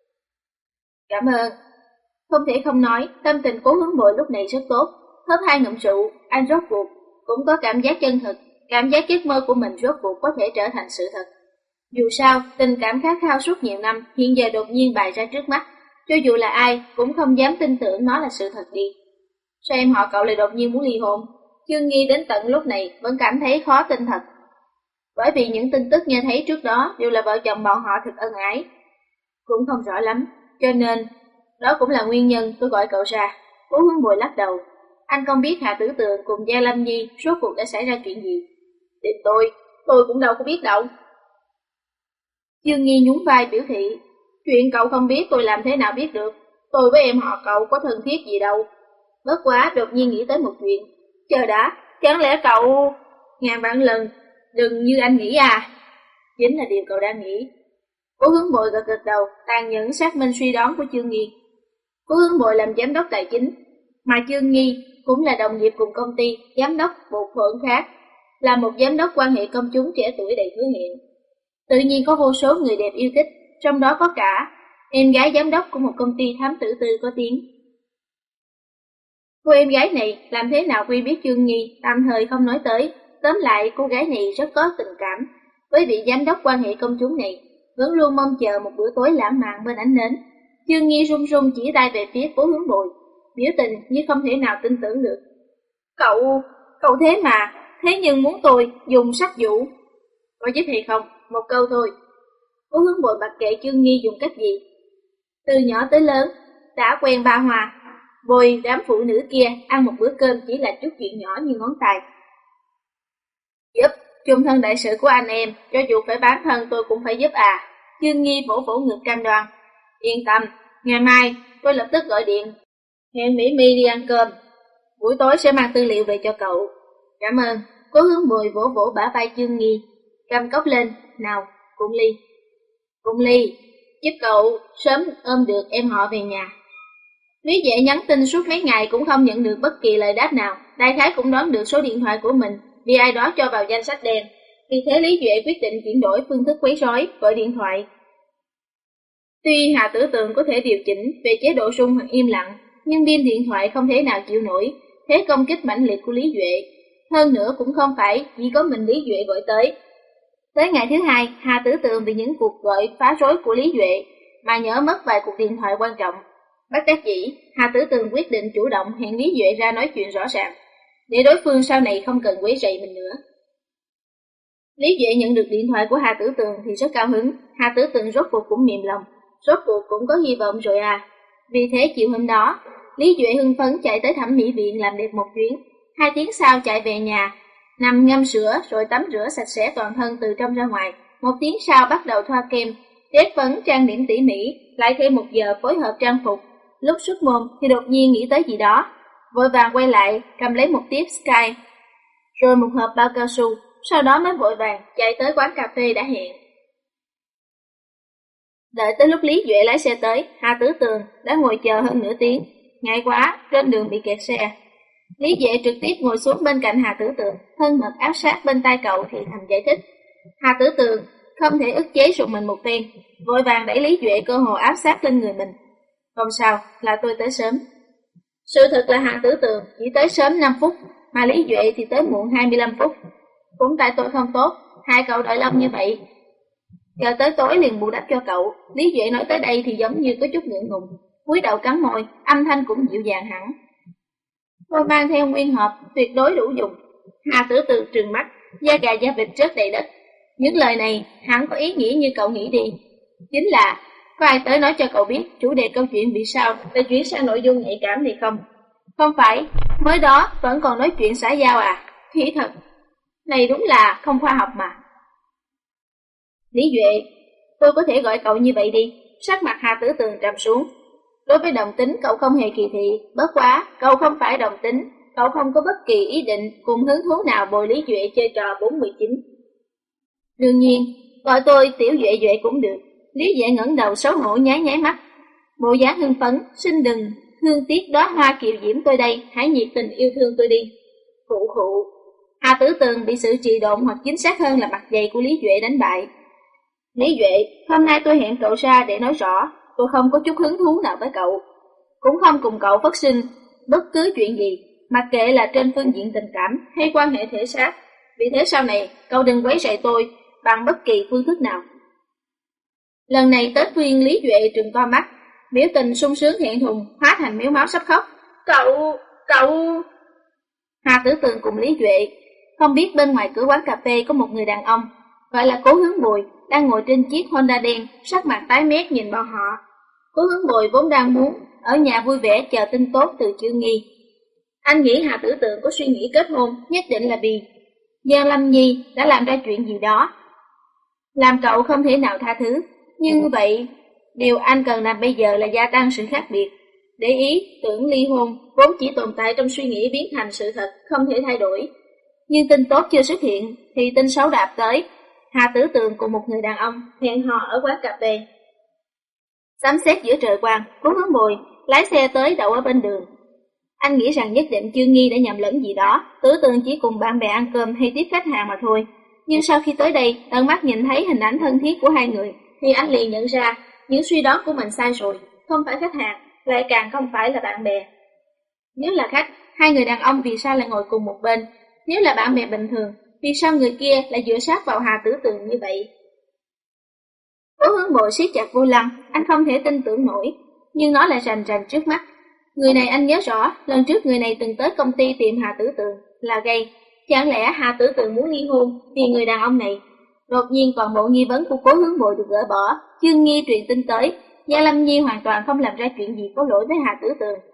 Cảm ơn. Không thể không nói, tâm tình Cố Hướng Bội lúc này rất tốt. Hớp hai ngụm rượu, anh rốt cuộc cũng có cảm giác chân thực, cảm giác giấc mơ của mình rốt cuộc có thể trở thành sự thật. Dù sao, tình cảm khát khao suốt nhiều năm hiện giờ đột nhiên bày ra trước mắt, cho dù là ai cũng không dám tin tưởng nó là sự thật đi. Sao em họ cậu lại đột nhiên muốn ly hôn? Chương Nghi đến tận lúc này vẫn cảm thấy khó tin thật. Bởi vì những tin tức nghe thấy trước đó đều là vợ chồng bọn họ thật ân ái. Cũng không rõ lắm, cho nên đó cũng là nguyên nhân tôi gọi cậu ra. Cố Hướng Bội lắc đầu. Anh không biết Hà Tử Tượng cùng Gia Lâm Nhi rốt cuộc đã xảy ra chuyện gì. Tìm tôi cũng đâu có biết đâu. Chương Nghi nhún vai biểu thị. Chuyện cậu không biết tôi làm thế nào biết được. Tôi với em họ cậu có thân thiết gì đâu. Bất quá đột nhiên nghĩ tới một chuyện. Chờ đã, chẳng lẽ cậu... Ngàn vạn lần, đừng như anh nghĩ à. Chính là điều cậu đang nghĩ. Cố Hướng Bội gật gật đầu, tàn nhẫn xác minh suy đoán của Chương Nghi. Cố Hướng Bội làm giám đốc tài chính, mà Chương Nghi cũng là đồng nghiệp cùng công ty, giám đốc bộ phận khác, là một giám đốc quan hệ công chúng trẻ tuổi đầy hứa hẹn. Tự nhiên có vô số người đẹp yêu thích, trong đó có cả em gái giám đốc của một công ty thám tử tư có tiếng. Cô em gái này làm thế nào quen biết Chương Nghi tạm thời không nói tới, tóm lại cô gái này rất có tình cảm với vị giám đốc quan hệ công chúng này, vẫn luôn mong chờ một bữa tối lãng mạn bên ánh nến. Chương Nghi run run chỉ tay về phía Cố Hướng Bội, biểu tình như không thể nào tin tưởng được. Cậu thế mà, thế nhưng muốn tôi dùng sắc dụ. Có giúp hay không? Một câu thôi. Cố Hướng Bội mặc kệ Chương Nghi dùng cách gì. Từ nhỏ tới lớn, đã quen ba Hòa, Bồi đám phụ nữ kia ăn một bữa cơm chỉ là chút chuyện nhỏ như ngón tay. Giúp, chung thân đại sự của anh em, cho dù phải bán thân tôi cũng phải giúp à. Dương Nghi vỗ vỗ ngực cam đoan. Yên tâm, ngày mai tôi lập tức gọi điện. Hẹn Mỹ My đi ăn cơm. Buổi tối sẽ mang tư liệu về cho cậu. Cảm ơn. Cố Hướng Bồi vỗ vỗ bả vai Dương Nghi. Cầm cốc lên, nào, cùng ly. Cùng ly, giúp cậu sớm ôm được em họ về nhà. Lý Vệ nhắn tin suốt mấy ngày cũng không nhận được bất kỳ lời đáp nào. Đại khái cũng đoán được số điện thoại của mình vì ai đó cho vào danh sách đen. Vì thế Lý Duệ quyết định chuyển đổi phương thức quấy rối, gọi điện thoại. Tuy Hà Tử Tường có thể điều chỉnh về chế độ rung hoặc im lặng, nhưng pin điện thoại không thể nào chịu nổi thế công kích mãnh liệt của Lý Duệ. Hơn nữa cũng không phải chỉ có mình Lý Duệ gọi tới. Tới ngày thứ hai, Hà Tử Tường vì những cuộc gọi phá rối của Lý Duệ mà nhớ mất vài cuộc điện thoại quan trọng. Bất đắc dĩ, Hà Tử Tường quyết định chủ động hẹn Lý Duệ ra nói chuyện rõ ràng, để đối phương sau này không cần quấy rầy mình nữa. Lý Duệ nhận được điện thoại của Hà Tử Tường thì rất cao hứng. Hà Tử Tường rốt cuộc cũng mềm lòng, rốt cuộc cũng có hy vọng rồi à. Vì thế chiều hôm đó, Lý Duệ hưng phấn chạy tới thẩm mỹ viện làm đẹp một chuyến. 2 tiếng sau chạy về nhà, nằm ngâm sữa rồi tắm rửa sạch sẽ toàn thân từ trong ra ngoài. 1 tiếng sau bắt đầu thoa kem, phết phấn trang điểm tỉ mỉ, lại thêm 1 giờ phối hợp trang phục. Lúc xuất môn thì đột nhiên nghĩ tới gì đó, vội vàng quay lại cầm lấy một tiếp Sky, rồi một hộp bao cao su, sau đó mới vội vàng chạy tới quán cà phê đã hẹn. Đợi tới lúc Lý Duệ lái xe tới, Hà Tử Tường đã ngồi chờ hơn nửa tiếng. Ngại quá, trên đường bị kẹt xe. Lý Duệ trực tiếp ngồi xuống bên cạnh Hà Tử Tường, thân mật áp sát bên tai cậu thì thầm giải thích. Hà Tử Tường không thể ức chế sụt mình một phen, vội vàng đẩy Lý Duệ cơ hồ áp sát lên người mình. Không sao, là tôi tới sớm. Sự thật là Hà Tử Tường chỉ tới sớm 5 phút, mà Lý Duệ thì tới muộn 25 phút. Cũng tại tôi không tốt, hai cậu đợi lâu như vậy. Chờ tới tối liền bù đắp cho cậu. Lý Duệ nói tới đây thì giống như có chút ngượng ngùng, cúi đầu cắn môi, âm thanh cũng dịu dàng hẳn. Tôi mang theo nguyên hộp, tuyệt đối đủ dùng. Hà Tử Tường trừng mắt, da gà da vịt rớt đầy đất. Những lời này hẳn có ý nghĩa như cậu nghĩ đi. Chính là, có ai tới nói cho cậu biết chủ đề câu chuyện bị sao để chuyển sang nội dung nhạy cảm thì không? Không phải, mới đó vẫn còn nói chuyện xã giao à? Khỉ thật, này đúng là không khoa học mà. Lý Duệ, tôi có thể gọi cậu như vậy đi. Sắc mặt Hà Tử Tường trầm xuống. Đối với đồng tính cậu không hề kỳ thị, bất quá cậu không phải đồng tính, cậu không có bất kỳ ý định cùng hứng thú nào bồi Lý Duệ chơi trò 419. Đương nhiên, gọi tôi Tiểu Duệ Duệ cũng được. Lý Duệ ngẩng đầu xấu hổ nháy nháy mắt, bộ dáng hưng phấn, xin đừng thương tiếc đóa hoa kiều diễm tôi đây, hãy nhiệt tình yêu thương tôi đi. Khụ khụ. Hà Tử Tường bị sự trì độn hoặc chính xác hơn là mặt dày của Lý Duệ đánh bại. Lý Duệ, hôm nay tôi hẹn cậu ra để nói rõ, tôi không có chút hứng thú nào với cậu, cũng không cùng cậu phát sinh bất cứ chuyện gì, mặc kệ là trên phương diện tình cảm hay quan hệ thể xác. Vì thế sau này, cậu đừng quấy rầy tôi bằng bất kỳ phương thức nào. Lần này tới phiên Lý Duệ trừng to mắt, biểu tình sung sướng hẹn thùng hóa thành mếu máu sắp khóc. Cậu... Hà Tử Tường cùng Lý Duệ không biết bên ngoài cửa quán cà phê có một người đàn ông gọi là Cố Hướng Bồi đang ngồi trên chiếc Honda đen, sắc mặt tái mét nhìn bọn họ. Cố Hướng Bồi vốn đang muốn ở nhà vui vẻ chờ tin tốt từ Chương Nghi. Anh nghĩ Hà Tử Tường có suy nghĩ kết hôn nhất định là vì Giang Lâm Nhi đã làm ra chuyện gì đó, làm cậu không thể nào tha thứ. Nhưng vậy, điều anh cần làm bây giờ là gia tăng sự khác biệt, để ý tưởng ly hôn vốn chỉ tồn tại trong suy nghĩ biến thành sự thật, không thể thay đổi. Nhưng tin tốt chưa xuất hiện thì tin xấu đạp tới. Hà Tử Tường cùng một người đàn ông hẹn hò ở quán cà phê. Sấm sét giữa trời quang, Cố Hướng Bồi lái xe tới đậu ở bên đường. Anh nghĩ rằng nhất định Chương Nghi đã nhầm lẫn gì đó, Tử Tường chỉ cùng bạn bè ăn cơm hay tiếp khách hàng mà thôi. Nhưng sau khi tới đây, tận mắt nhìn thấy hình ảnh thân thiết của hai người, thì anh liền nhận ra những suy đoán của mình sai rồi, không phải khách hàng, lại càng không phải là bạn bè. Nếu là khách, hai người đàn ông vì sao lại ngồi cùng một bên? Nếu là bạn bè bình thường, vì sao người kia lại dựa sát vào Hà Tử Tường như vậy? Cố Hướng Bồi siết chặt vô lăng, anh không thể tin tưởng nổi, nhưng nó lại rành rành trước mắt. Người này anh nhớ rõ, lần trước người này từng tới công ty tìm Hà Tử Tường, là gay. Chẳng lẽ Hà Tử Tường muốn ly hôn vì người đàn ông này? Đột nhiên toàn bộ nghi vấn của Cố Hướng Bồi được gỡ bỏ. Chương Nghi truyền tin tới, Giang Lâm Nhi hoàn toàn không làm ra chuyện gì có lỗi với Hà Tử Tường.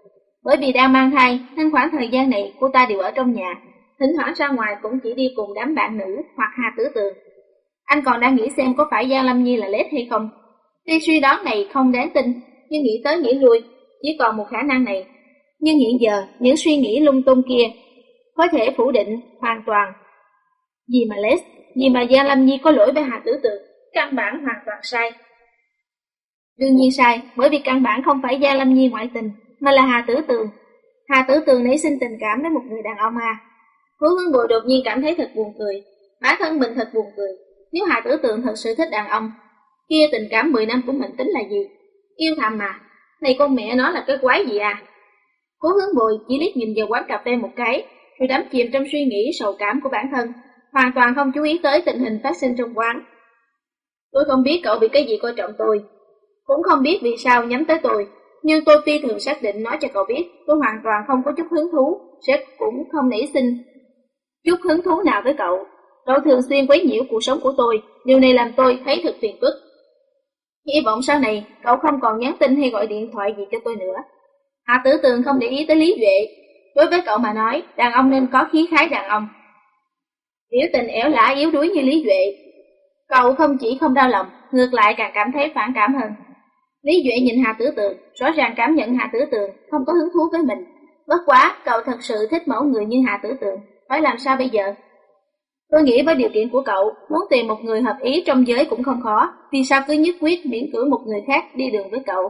Bởi vì đang mang thai nên khoảng thời gian này cô ta đều ở trong nhà, thỉnh thoảng ra ngoài cũng chỉ đi cùng đám bạn nữ hoặc Hà Tử Tường. Anh còn đang nghĩ xem có phải Giang Lâm Nhi là lết hay không. Tuy suy đoán này không đáng tin, nhưng nghĩ tới nghĩ lui, chỉ còn một khả năng này. Nhưng hiện giờ, những suy nghĩ lung tung kia có thể phủ định hoàn toàn. Vì mà lết, vì mà Giang Lâm Nhi có lỗi với Hà Tử Tường, căn bản hoàn toàn sai. Đương nhiên sai, bởi vì căn bản không phải Giang Lâm Nhi ngoại tình, mà là Hà Tử Tường. Hà Tử Tường nảy sinh tình cảm với một người đàn ông à. Hứa Hướng Bồi đột nhiên cảm thấy thật buồn cười, bản thân mình thật buồn cười. Nếu Hà Tử Tường thật sự thích đàn ông, kia tình cảm 10 năm của mình tính là gì? Yêu thầm mà, này con mẹ nó là cái quái gì à? Hứa Hướng Bồi chỉ liếc nhìn vào quán cà phê một cái, rồi đắm chìm trong suy nghĩ sầu cảm của bản thân, hoàn toàn không chú ý tới tình hình phát sinh trong quán. Tôi không biết cậu vì cái gì coi trọng tôi, cũng không biết vì sao nhắm tới tôi, nhưng tôi phi thường xác định nói cho cậu biết, tôi hoàn toàn không có chút hứng thú, sẽ cũng không nảy sinh chút hứng thú nào với cậu. Cậu thường xuyên quấy nhiễu cuộc sống của tôi, điều này làm tôi thấy thật phiền phức. Hy vọng sau này cậu không còn nhắn tin hay gọi điện thoại gì cho tôi nữa. Hạ Tử Tường không để ý tới Lý Duệ. Đối với cậu mà nói, đàn ông nên có khí khái đàn ông. Biểu tình ẻo lả yếu đuối như Lý Duệ, cậu không chỉ không đau lòng, ngược lại càng cảm thấy phản cảm hơn. Lý Duệ nhìn Hà Tử Tường, rõ ràng cảm nhận Hà Tử Tường không có hứng thú với mình. Bất quá, cậu thật sự thích mẫu người như Hà Tử Tường, phải làm sao bây giờ? Tôi nghĩ với điều kiện của cậu, muốn tìm một người hợp ý trong giới cũng không khó, vì sao cứ nhất quyết miễn cưỡng một người khác đi đường với cậu?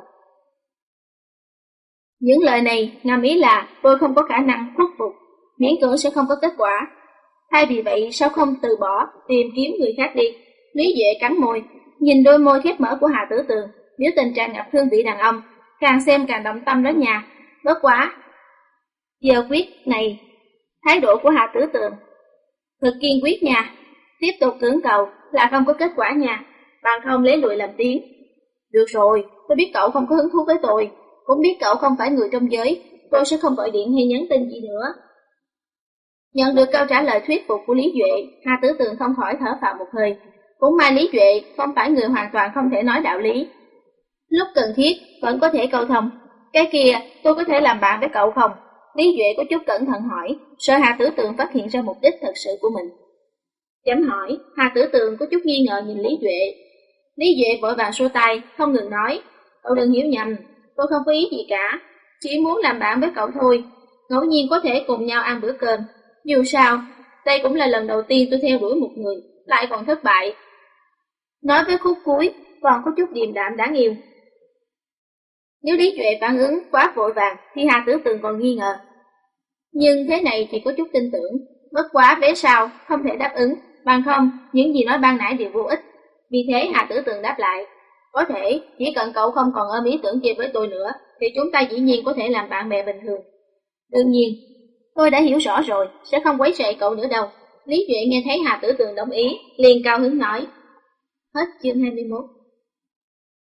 Những lời này ngầm ý là tôi không có khả năng khuất phục, miễn cưỡng sẽ không có kết quả. Thay vì vậy, sao không từ bỏ, tìm kiếm người khác đi? Lý Duệ cắn môi, nhìn đôi môi khép mở của Hà Tử Tường, biểu tình tràn ngập hương vị đàn ông, càng xem càng động tâm đó nha. Bất quá, giờ quyết này, thái độ của Hà Tử Tường thật kiên quyết nha, tiếp tục cưỡng cầu là không có kết quả nha, bằng không lấy lùi làm tiếng. Được rồi, tôi biết cậu không có hứng thú với tôi, cũng biết cậu không phải người trong giới, tôi sẽ không gọi điện hay nhắn tin gì nữa. Nhận được câu trả lời thuyết phục của Lý Duệ, Hà Tử Tường không khỏi thở phào một hơi. Cũng may Lý Duệ không phải người hoàn toàn không thể nói đạo lý. Lúc cần thiết vẫn có thể câu thông. Cái kia tôi có thể làm bạn với cậu không? Lý Duệ có chút cẩn thận hỏi, sợ Hà Tử Tường phát hiện ra mục đích thật sự của mình. Chấm hỏi, Hà Tử Tường có chút nghi ngờ nhìn Lý Duệ. Lý Duệ vội vàng xua tay, không ngừng nói, cậu đừng hiểu nhầm, tôi không có ý gì cả, chỉ muốn làm bạn với cậu thôi, ngẫu nhiên có thể cùng nhau ăn bữa cơm. Dù sao, đây cũng là lần đầu tiên tôi theo đuổi một người, lại còn thất bại. Nói với khúc cuối, còn có chút điềm đạm đáng yêu. Nếu Lý Duệ phản ứng quá vội vàng, thì Hà Tử Tường còn nghi ngờ. Nhưng thế này thì có chút tin tưởng, bất quá vé sau không thể đáp ứng, bằng không, những gì nói ban nãy đều vô ích. Vì thế Hà Tử Tường đáp lại, có thể, chỉ cần cậu không còn ôm ý tưởng kia với tôi nữa, thì chúng ta dĩ nhiên có thể làm bạn bè bình thường. Đương nhiên, tôi đã hiểu rõ rồi, sẽ không quấy rầy cậu nữa đâu. Lý Duệ nghe thấy Hà Tử Tường đồng ý, liền cao hứng nói. Hết chương 21.